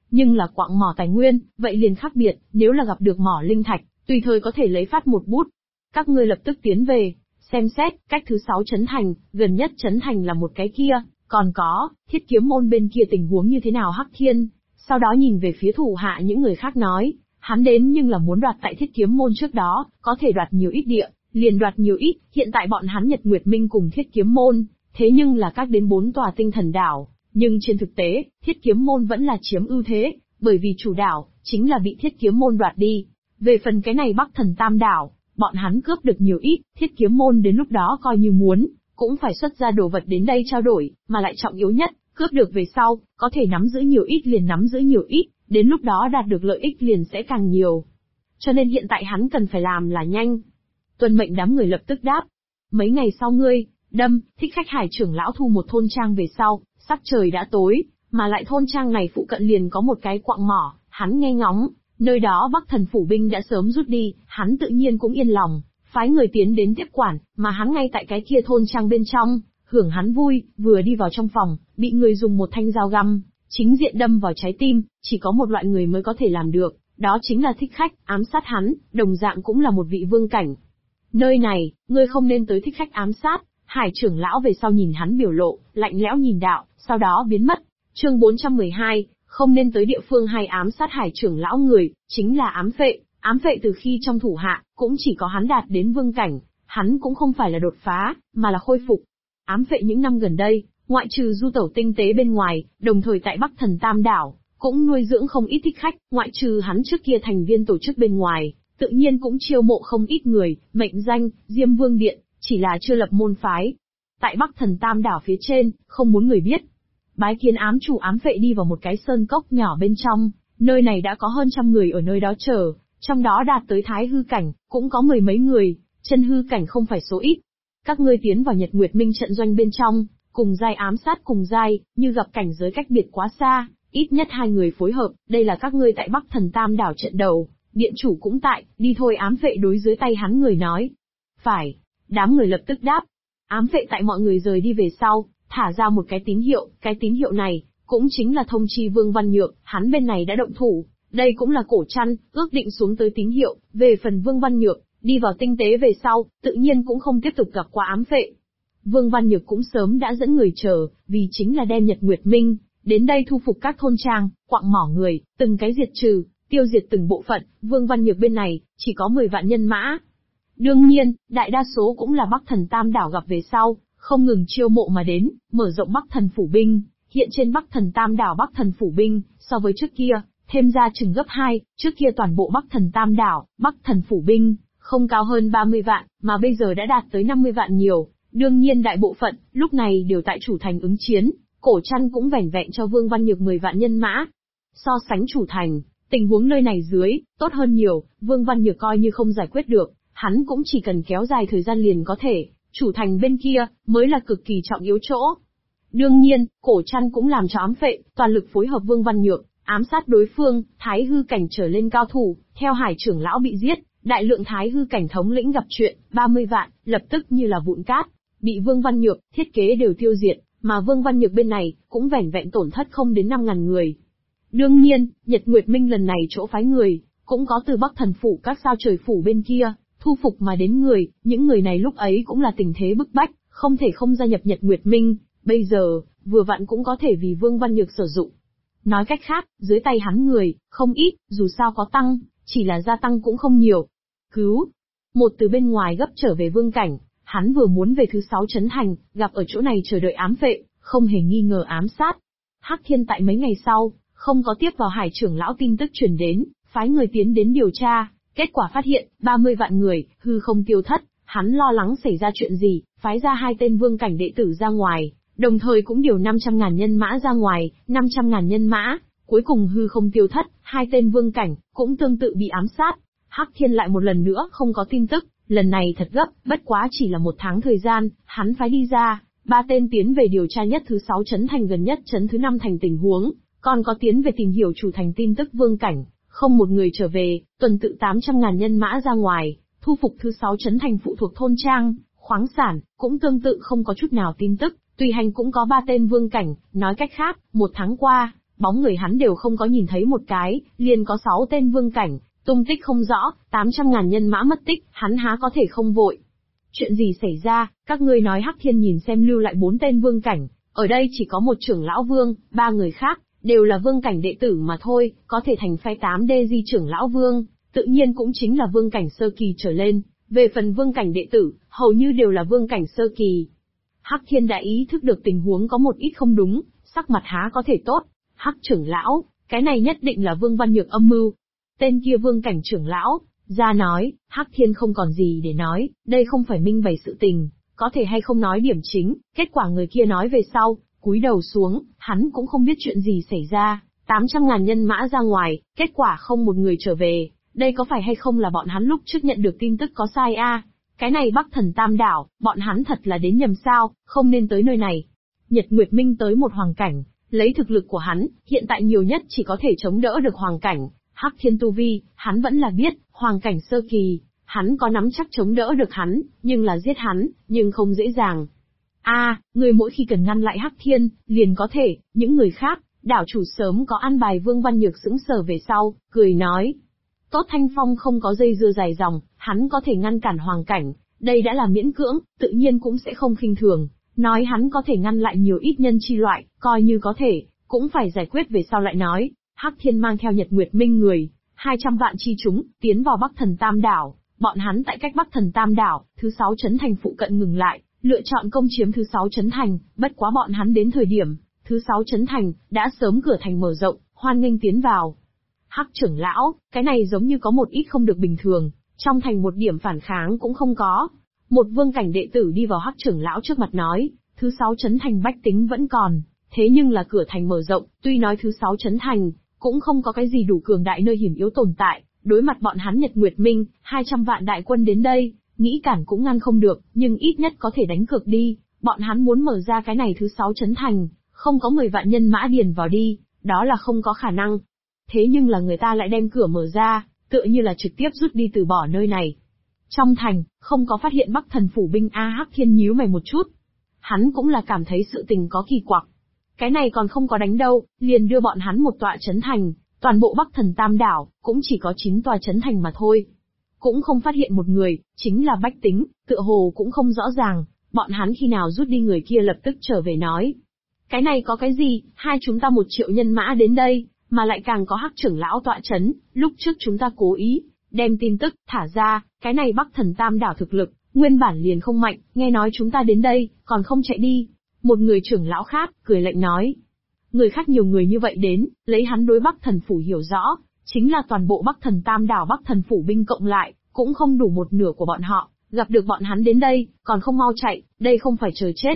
Nhưng là quặng mỏ tài nguyên, vậy liền khác biệt, nếu là gặp được mỏ linh thạch, tùy thời có thể lấy phát một bút. Các ngươi lập tức tiến về, xem xét, cách thứ 6 trấn thành, gần nhất trấn thành là một cái kia, còn có, Thiết Kiếm môn bên kia tình huống như thế nào Hắc Thiên, sau đó nhìn về phía thủ hạ những người khác nói, hắn đến nhưng là muốn đoạt tại Thiết Kiếm môn trước đó, có thể đoạt nhiều ít địa, liền đoạt nhiều ít, hiện tại bọn hắn Nhật Nguyệt Minh cùng Thiết Kiếm môn, thế nhưng là các đến 4 tòa tinh thần đảo, nhưng trên thực tế, Thiết Kiếm môn vẫn là chiếm ưu thế, bởi vì chủ đảo, chính là bị Thiết Kiếm môn đoạt đi. Về phần cái này Bắc Thần Tam đảo, bọn hắn cướp được nhiều ít, Thiết Kiếm môn đến lúc đó coi như muốn, cũng phải xuất ra đồ vật đến đây trao đổi, mà lại trọng yếu nhất, cướp được về sau, có thể nắm giữ nhiều ít liền nắm giữ nhiều ít, đến lúc đó đạt được lợi ích liền sẽ càng nhiều. Cho nên hiện tại hắn cần phải làm là nhanh. Tuân mệnh đám người lập tức đáp. Mấy ngày sau ngươi, Thích Khách Hải trưởng lão thu một thôn trang về sau, sắc trời đã tối, mà lại thôn trang này phụ cận liền có một cái quặng mỏ, hắn nghe ngóng, nơi đó Bắc Thần phủ binh đã sớm rút đi, hắn tự nhiên cũng yên lòng, phái người tiến đến tiếp quản, mà hắn ngay tại cái kia thôn trang bên trong, hưởng hắn vui, vừa đi vào trong phòng, bị người dùng một thanh dao găm, chính diện đâm vào trái tim, chỉ có một loại người mới có thể làm được, đó chính là Thích Khách, ám sát hắn, đồng dạng cũng là một vị vương cảnh. Nơi này, ngươi không nên tới Thích Khách ám sát. Hải trưởng lão về sau nhìn hắn biểu lộ, lạnh lẽo nhìn đạo, sau đó biến mất. Chương 412, không nên tới địa phương hay ám sát Hải trưởng lão người, chính là ám phệ. Ám phệ từ khi trong thủ hạ, cũng chỉ có hắn đạt đến vương cảnh, hắn cũng không phải là đột phá, mà là khôi phục. Ám phệ những năm gần đây, ngoại trừ du tẩu tinh tế bên ngoài, đồng thời tại Bắc Thần Tam đảo, cũng nuôi dưỡng không ít thích khách, ngoại trừ hắn trước kia thành viên tổ chức bên ngoài, tự nhiên cũng chiêu mộ không ít người, mệnh danh, Diêm Vương Điện. Chỉ là chưa lập môn phái. Tại Bắc Thần Tam đảo phía trên, không muốn người biết. Bái kiến ám chủ ám phệ đi vào một cái sơn cốc nhỏ bên trong, nơi này đã có hơn 100 người ở nơi đó chờ, trong đó đạt tới thái hư cảnh, cũng có 10 mấy người, chân hư cảnh không phải số ít. Các ngươi tiến vào Nhật Nguyệt Minh trận doanh bên trong, cùng giai ám sát cùng giai, như gặp cảnh giới cách biệt quá xa, ít nhất 2 người phối hợp, đây là các ngươi tại Bắc Thần Tam đảo trận đầu, điện chủ cũng tại, đi thôi ám phệ đối dưới tay hắn người nói. Phải. Đám người lập tức đáp. Ám phệ tại mọi người rời đi về sau, thả ra một cái tín hiệu này, cũng chính là thông chi Vương Văn Nhược, hắn bên này đã động thủ, đây cũng là cổ chăn, ước định xuống tới tín hiệu, về phần Vương Văn Nhược, đi vào tinh tế về sau, tự nhiên cũng không tiếp tục gặp qua ám phệ. Vương Văn Nhược cũng sớm đã dẫn người chờ, vì chính là đem Nhật Nguyệt Minh, đến đây thu phục các thôn trang, quặng mỏ người, từng cái diệt trừ, tiêu diệt từng bộ phận, Vương Văn Nhược bên này, chỉ có 10 vạn nhân mã. Đương nhiên, đại đa số cũng là Bắc Thần Tam đảo gặp về sau, không ngừng chiêu mộ mà đến, mở rộng Bắc Thần phủ binh, hiện trên Bắc Thần Tam đảo Bắc Thần phủ binh, so với trước kia, thêm ra chừng gấp 2, trước kia toàn bộ Bắc Thần Tam đảo, Bắc Thần phủ binh, không cao hơn 30 vạn, mà bây giờ đã đạt tới 50 vạn nhiều, đương nhiên đại bộ phận, lúc này đều tại chủ thành ứng chiến, cổ chăn cũng vẻn vẹn cho Vương Văn Nhược 10 vạn nhân mã. So sánh chủ thành, tình huống nơi này dưới, tốt hơn nhiều, Vương Văn Nhược coi như không giải quyết được. Hắn cũng chỉ cần kéo dài thời gian liền có thể, chủ thành bên kia, mới là cực kỳ trọng yếu chỗ. Đương nhiên, cổ chăn cũng làm cho ám phệ, toàn lực phối hợp Vương Văn Nhược, ám sát đối phương, thái hư cảnh trở lên cao thủ, theo Hải trưởng lão bị giết, đại lượng thái hư cảnh thống lĩnh gặp chuyện, 30 vạn, lập tức như là vụn cát, bị Vương Văn Nhược, thiết kế đều tiêu diệt, mà Vương Văn Nhược bên này, cũng vẻn vẹn tổn thất không đến 5.000 người. Đương nhiên, Nhật Nguyệt Minh lần này chỗ phái người, cũng có từ Bắc Thần phủ các sao trời phủ bên kia. Thu phục mà đến người, những người này lúc ấy cũng là tình thế bức bách, không thể không gia nhập Nhật Nguyệt Minh, bây giờ, vừa vặn cũng có thể vì Vương Văn Nhược sử dụng. Nói cách khác, dưới tay hắn người, không ít, dù sao có tăng, chỉ là gia tăng cũng không nhiều. Cứu! Một từ bên ngoài gấp trở về vương cảnh, hắn vừa muốn về thứ 6 trấn thành, gặp ở chỗ này chờ đợi ám phệ, không hề nghi ngờ ám sát. Hắc Thiên tại mấy ngày sau, không có tiếp vào Hải trưởng lão tin tức truyền đến, phái người tiến đến điều tra. Kết quả phát hiện, 30 vạn người, hư không tiêu thất, hắn lo lắng xảy ra chuyện gì, phái ra 2 tên vương cảnh đệ tử ra ngoài, đồng thời cũng điều 500.000 nhân mã ra ngoài, 500.000 nhân mã, cuối cùng hư không tiêu thất, 2 tên vương cảnh, cũng tương tự bị ám sát. Hắc Thiên lại một lần nữa không có tin tức, lần này thật gấp, bất quá chỉ là 1 tháng thời gian, hắn phái đi ra, 3 tên tiến về điều tra nhất thứ 6 trấn thành gần nhất trấn thứ 5 thành tình huống, còn có tiến về tìm hiểu chủ thành tin tức vương cảnh. Không một người trở về, tuần tự 800.000 nhân mã ra ngoài, thu phục thứ 6 trấn thành phụ thuộc thôn trang, khoáng sản, cũng tương tự không có chút nào tin tức, tùy hành cũng có 3 tên vương cảnh, nói cách khác, 1 tháng qua, bóng người hắn đều không có nhìn thấy một cái, liền có 6 tên vương cảnh, tung tích không rõ, 800.000 nhân mã mất tích, hắn há có thể không vội. Chuyện gì xảy ra, các ngươi nói Hắc Thiên nhìn xem lưu lại 4 tên vương cảnh, ở đây chỉ có một trưởng lão vương, 3 người khác, đều là vương cảnh đệ tử mà thôi, có thể thành phe 8D di trưởng lão vương, tự nhiên cũng chính là vương cảnh sơ kỳ trở lên, về phần vương cảnh đệ tử, hầu như đều là vương cảnh sơ kỳ. Hắc Thiên đã ý thức được tình huống có một ít không đúng, sắc mặt há có thể tốt. Hắc trưởng lão, cái này nhất định là Vương Văn Nhược âm mưu. Tên kia vương cảnh trưởng lão, ra nói, Hắc Thiên không còn gì để nói, đây không phải minh bày sự tình, có thể hay không nói điểm chính, kết quả người kia nói về sau, cúi đầu xuống, hắn cũng không biết chuyện gì xảy ra, 800.000 nhân mã ra ngoài, kết quả không một người trở về, đây có phải hay không là bọn hắn lúc trước nhận được tin tức có sai a? Cái này Bắc Thần Tam Đảo, bọn hắn thật là đến nhầm sao, không nên tới nơi này. Nhật Nguyệt Minh tới một hoàng cảnh, lấy thực lực của hắn, hiện tại nhiều nhất chỉ có thể chống đỡ được hoàng cảnh. Hắc Thiên tu vi, hắn vẫn là biết, hoàng cảnh sơ kỳ, hắn có nắm chắc chống đỡ được hắn, nhưng là giết hắn, nhưng không dễ dàng. Người mỗi khi cần ngăn lại Hắc Thiên, liền có thể, những người khác, đảo chủ sớm có an bài. Vương Văn Nhược sững sờ về sau, cười nói. Tốt Thanh Phong không có dây dưa dài dòng, hắn có thể ngăn cản hoàng cảnh, đây đã là miễn cưỡng, tự nhiên cũng sẽ không khinh thường, nói hắn có thể ngăn lại nhiều ít nhân chi loại, coi như có thể, cũng phải giải quyết về sau lại nói. Hắc Thiên mang theo Nhật Nguyệt Minh người, 200 vạn chi chúng, tiến vào Bắc Thần Tam Đảo, bọn hắn tại cách Bắc Thần Tam Đảo, thứ 6 trấn thành phụ cận ngừng lại, lựa chọn công chiếm thứ 6 trấn thành, bất quá bọn hắn đến thời điểm, thứ 6 trấn thành, đã sớm cửa thành mở rộng, hoan nghênh tiến vào. Hắc trưởng lão, cái này giống như có một ít không được bình thường, trong thành một điểm phản kháng cũng không có. Một vương cảnh đệ tử đi vào Hắc trưởng lão trước mặt nói, thứ 6 trấn thành bách tính vẫn còn, thế nhưng là cửa thành mở rộng, tuy nói thứ 6 trấn thành, cũng không có cái gì đủ cường đại nơi hiểm yếu tồn tại, đối mặt bọn hắn Nhật Nguyệt Minh, 200 vạn đại quân đến đây, nghĩ cản cũng ngăn không được, nhưng ít nhất có thể đánh cược đi, bọn hắn muốn mở ra cái này thứ 6 trấn thành, không có 10 vạn nhân mã điền vào đi, đó là không có khả năng. Thế nhưng là người ta lại đem cửa mở ra, tựa như là trực tiếp rút đi từ bỏ nơi này. Trong thành, không có phát hiện Bắc Thần phủ binh. Hắc Thiên nhíu mày một chút. Hắn cũng là cảm thấy sự tình có kỳ quặc. Cái này còn không có đánh đâu, liền đưa bọn hắn một tọa trấn thành, toàn bộ Bắc Thần Tam Đảo, cũng chỉ có 9 tòa trấn thành mà thôi. Cũng không phát hiện một người, chính là bách tính, tựa hồ cũng không rõ ràng, bọn hắn khi nào rút đi. Người kia lập tức trở về nói. Cái này có cái gì, hai chúng ta 1 triệu nhân mã đến đây, mà lại càng có Hắc trưởng lão tọa trấn, lúc trước chúng ta cố ý, đem tin tức, thả ra, cái này Bắc Thần Tam Đảo thực lực, nguyên bản liền không mạnh, nghe nói chúng ta đến đây, còn không chạy đi. Một người trưởng lão khác, cười lạnh nói. Người khác nhiều người như vậy đến, lấy hắn đối Bắc Thần phủ hiểu rõ, chính là toàn bộ Bắc Thần Tam Đảo Bắc Thần phủ binh cộng lại, cũng không đủ một nửa của bọn họ, gặp được bọn hắn đến đây, còn không mau chạy, đây không phải chờ chết.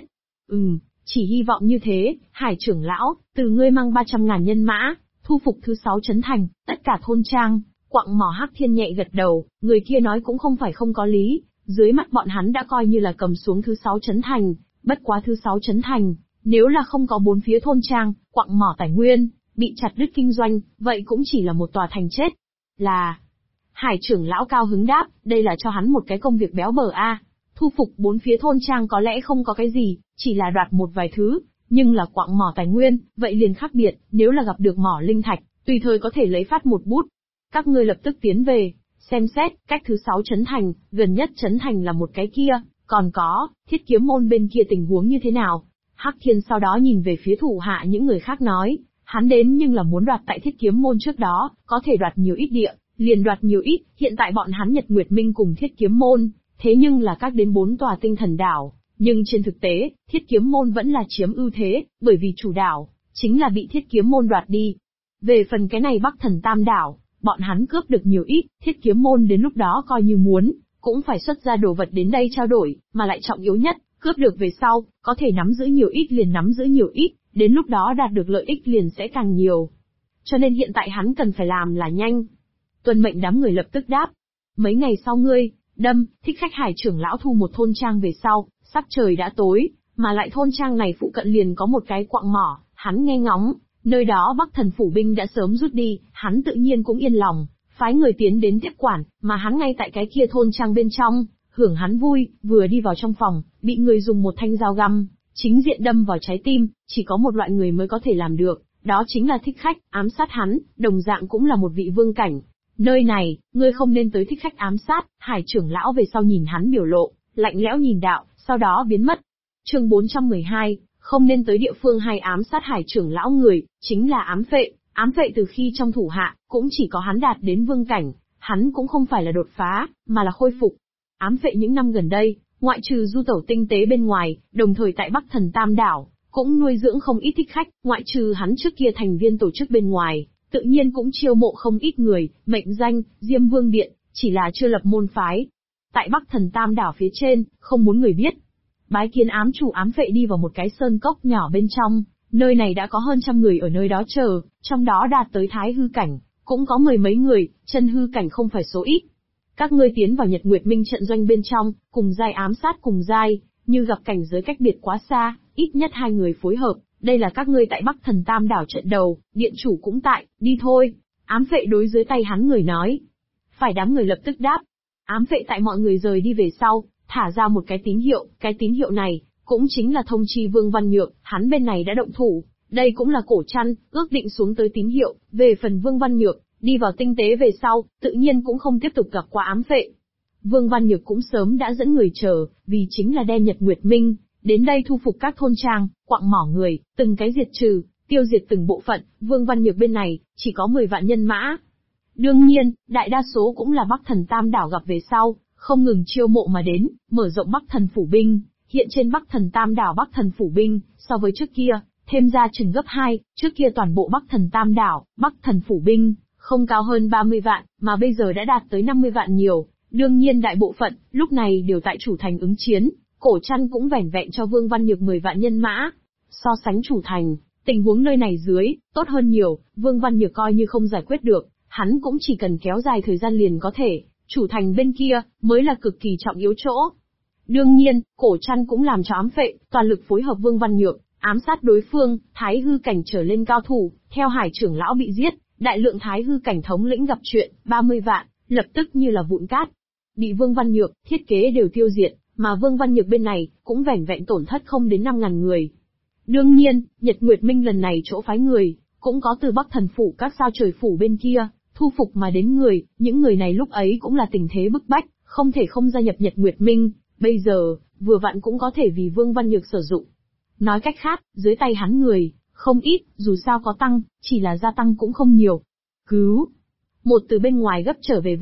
Chỉ hy vọng như thế, Hải trưởng lão, từ ngươi mang 300.000 nhân mã, thu phục thứ 6 trấn thành, tất cả thôn trang, quặng mỏ. Hắc Thiên nhẹ gật đầu, người kia nói cũng không phải không có lý, dưới mắt bọn hắn đã coi như là cầm xuống thứ 6 trấn thành, bất quá thứ 6 trấn thành, nếu là không có 4 phía thôn trang, quặng mỏ tài nguyên, bị chặt đứt kinh doanh, vậy cũng chỉ là một tòa thành chết. Là, Hải trưởng lão cao hứng đáp, đây là cho hắn một cái công việc béo bở thu phục 4 phía thôn trang có lẽ không có cái gì, chỉ là đoạt một vài thứ, nhưng là quặng mỏ tài nguyên, vậy liền khác biệt, nếu là gặp được mỏ linh thạch, tùy thời có thể lấy phát một bút. Các ngươi lập tức tiến về, xem xét, cách thứ 6 trấn thành, gần nhất trấn thành là một cái kia, còn có, Thiết Kiếm môn bên kia tình huống như thế nào? Hắc Thiên sau đó nhìn về phía thủ hạ những người khác nói, hắn đến nhưng là muốn đoạt tại Thiết Kiếm môn trước đó, có thể đoạt nhiều ít địa, liền đoạt nhiều ít, hiện tại bọn hắn Nhật Nguyệt Minh cùng Thiết Kiếm môn, thế nhưng là các đến 4 tòa tinh thần đảo, nhưng trên thực tế, Thiết Kiếm môn vẫn là chiếm ưu thế, bởi vì chủ đảo, chính là bị Thiết Kiếm môn đoạt đi. Về phần cái này Bắc Thần Tam Đảo, bọn hắn cướp được nhiều ít, Thiết Kiếm môn đến lúc đó coi như muốn, cũng phải xuất ra đồ vật đến đây trao đổi, mà lại trọng yếu nhất, cướp được về sau, có thể nắm giữ nhiều ít liền nắm giữ nhiều ít, đến lúc đó đạt được lợi ích liền sẽ càng nhiều. Cho nên hiện tại hắn cần phải làm là nhanh. Tuân mệnh đám người lập tức đáp. Mấy ngày sau ngươi, Thích Khách Hải trưởng lão thu một thôn trang về sau, sắc trời đã tối, mà lại thôn trang này phụ cận liền có một cái quặng mỏ, hắn nghe ngóng, nơi đó Bắc Thần phủ binh đã sớm rút đi, hắn tự nhiên cũng yên lòng, phái người tiến đến tiếp quản, mà hắn ngay tại cái kia thôn trang bên trong, hưởng hắn vui, vừa đi vào trong phòng, bị người dùng một thanh dao găm, chính diện đâm vào trái tim, chỉ có một loại người mới có thể làm được, Đó chính là thích khách, ám sát hắn, đồng dạng cũng là một vị vương cảnh. Nơi này, ngươi không nên tới thích khách ám sát, Hải trưởng lão về sau nhìn hắn biểu lộ, lạnh lẽo nhìn đạo, sau đó biến mất. Chương 412, không nên tới địa phương hay ám sát Hải trưởng lão người, chính là ám phệ. Ám phệ từ khi trong thủ hạ, cũng chỉ có hắn đạt đến vương cảnh, hắn cũng không phải là đột phá, mà là khôi phục. Ám phệ những năm gần đây, ngoại trừ du tẩu tinh tế bên ngoài, đồng thời tại Bắc Thần Tam Đảo, cũng nuôi dưỡng không ít thích khách, ngoại trừ hắn trước kia thành viên tổ chức bên ngoài, tự nhiên cũng chiêu mộ không ít người, mệnh danh, Diêm Vương Điện, chỉ là chưa lập môn phái. Tại Bắc Thần Tam Đảo phía trên, không muốn người biết. Bái kiến ám chủ ám phệ đi vào một cái sơn cốc nhỏ bên trong, nơi này đã có hơn 100 người ở nơi đó chờ, trong đó đạt tới thái hư cảnh, cũng có 10 mấy người, chân hư cảnh không phải số ít. Các ngươi tiến vào Nhật Nguyệt Minh trận doanh bên trong, cùng giai ám sát cùng giai, như gặp cảnh giới cách biệt quá xa, ít nhất 2 người phối hợp, đây là các ngươi tại Bắc Thần Tam Đảo trận đầu, điện chủ cũng tại, đi thôi. Ám phệ đối dưới tay hắn người nói. Phải, đám người lập tức đáp. Ám phệ tại mọi người rời đi về sau, thả ra một cái tín hiệu này, cũng chính là thông chi Vương Văn Nhược, hắn bên này đã động thủ, đây cũng là cổ chăn, ước định xuống tới tín hiệu, về phần Vương Văn Nhược, đi vào tinh tế về sau, tự nhiên cũng không tiếp tục gặp qua ám phệ. Vương Văn Nhược cũng sớm đã dẫn người chờ, vì chính là đem Nhật Nguyệt Minh, đến đây thu phục các thôn trang, quặng mỏ người, từng cái diệt trừ, tiêu diệt từng bộ phận, Vương Văn Nhược bên này, chỉ có 10 vạn nhân mã. Đương nhiên, đại đa số cũng là Bắc Thần Tam Đảo gặp về sau, không ngừng chiêu mộ mà đến, mở rộng Bắc Thần Phủ Binh, hiện trên Bắc Thần Tam Đảo Bắc Thần Phủ Binh, so với trước kia, thêm ra chừng gấp 2, trước kia toàn bộ Bắc Thần Tam Đảo, Bắc Thần Phủ Binh, không cao hơn 30 vạn, mà bây giờ đã đạt tới 50 vạn nhiều, đương nhiên đại bộ phận, lúc này đều tại chủ thành ứng chiến, cổ chăn cũng vẻn vẹn cho Vương Văn Nhược 10 vạn nhân mã. So sánh chủ thành, tình huống nơi này dưới, tốt hơn nhiều, Vương Văn Nhược coi như không giải quyết được, hắn cũng chỉ cần kéo dài thời gian liền có thể, chủ thành bên kia, mới là cực kỳ trọng yếu chỗ. Đương nhiên, cổ chăn cũng làm cho ám phệ, toàn lực phối hợp Vương Văn Nhược, ám sát đối phương, thái hư cảnh trở lên cao thủ, theo Hải trưởng lão bị giết, đại lượng thái hư cảnh thống lĩnh gặp chuyện, 30 vạn, lập tức như là vụn cát. Bị Vương Văn Nhược, thiết kế đều tiêu diệt, mà Vương Văn Nhược bên này, cũng vẻn vẹn tổn thất không đến 5.000 người. Đương nhiên, Nhật Nguyệt Minh lần này chỗ phái người, cũng có từ Bắc Thần Phủ các sao trời phủ bên kia, thu phục mà đến người, những người này lúc ấy cũng là tình thế bức bách, không thể không gia nhập Nhật Nguyệt Minh, bây giờ, vừa vặn cũng có thể vì Vương Văn Nhược sử dụng. Nói cách khác, dưới tay hắn người, không ít, dù sao có tăng, chỉ là gia tăng cũng không nhiều. Cứu! Một từ bên ngoài gấp trở về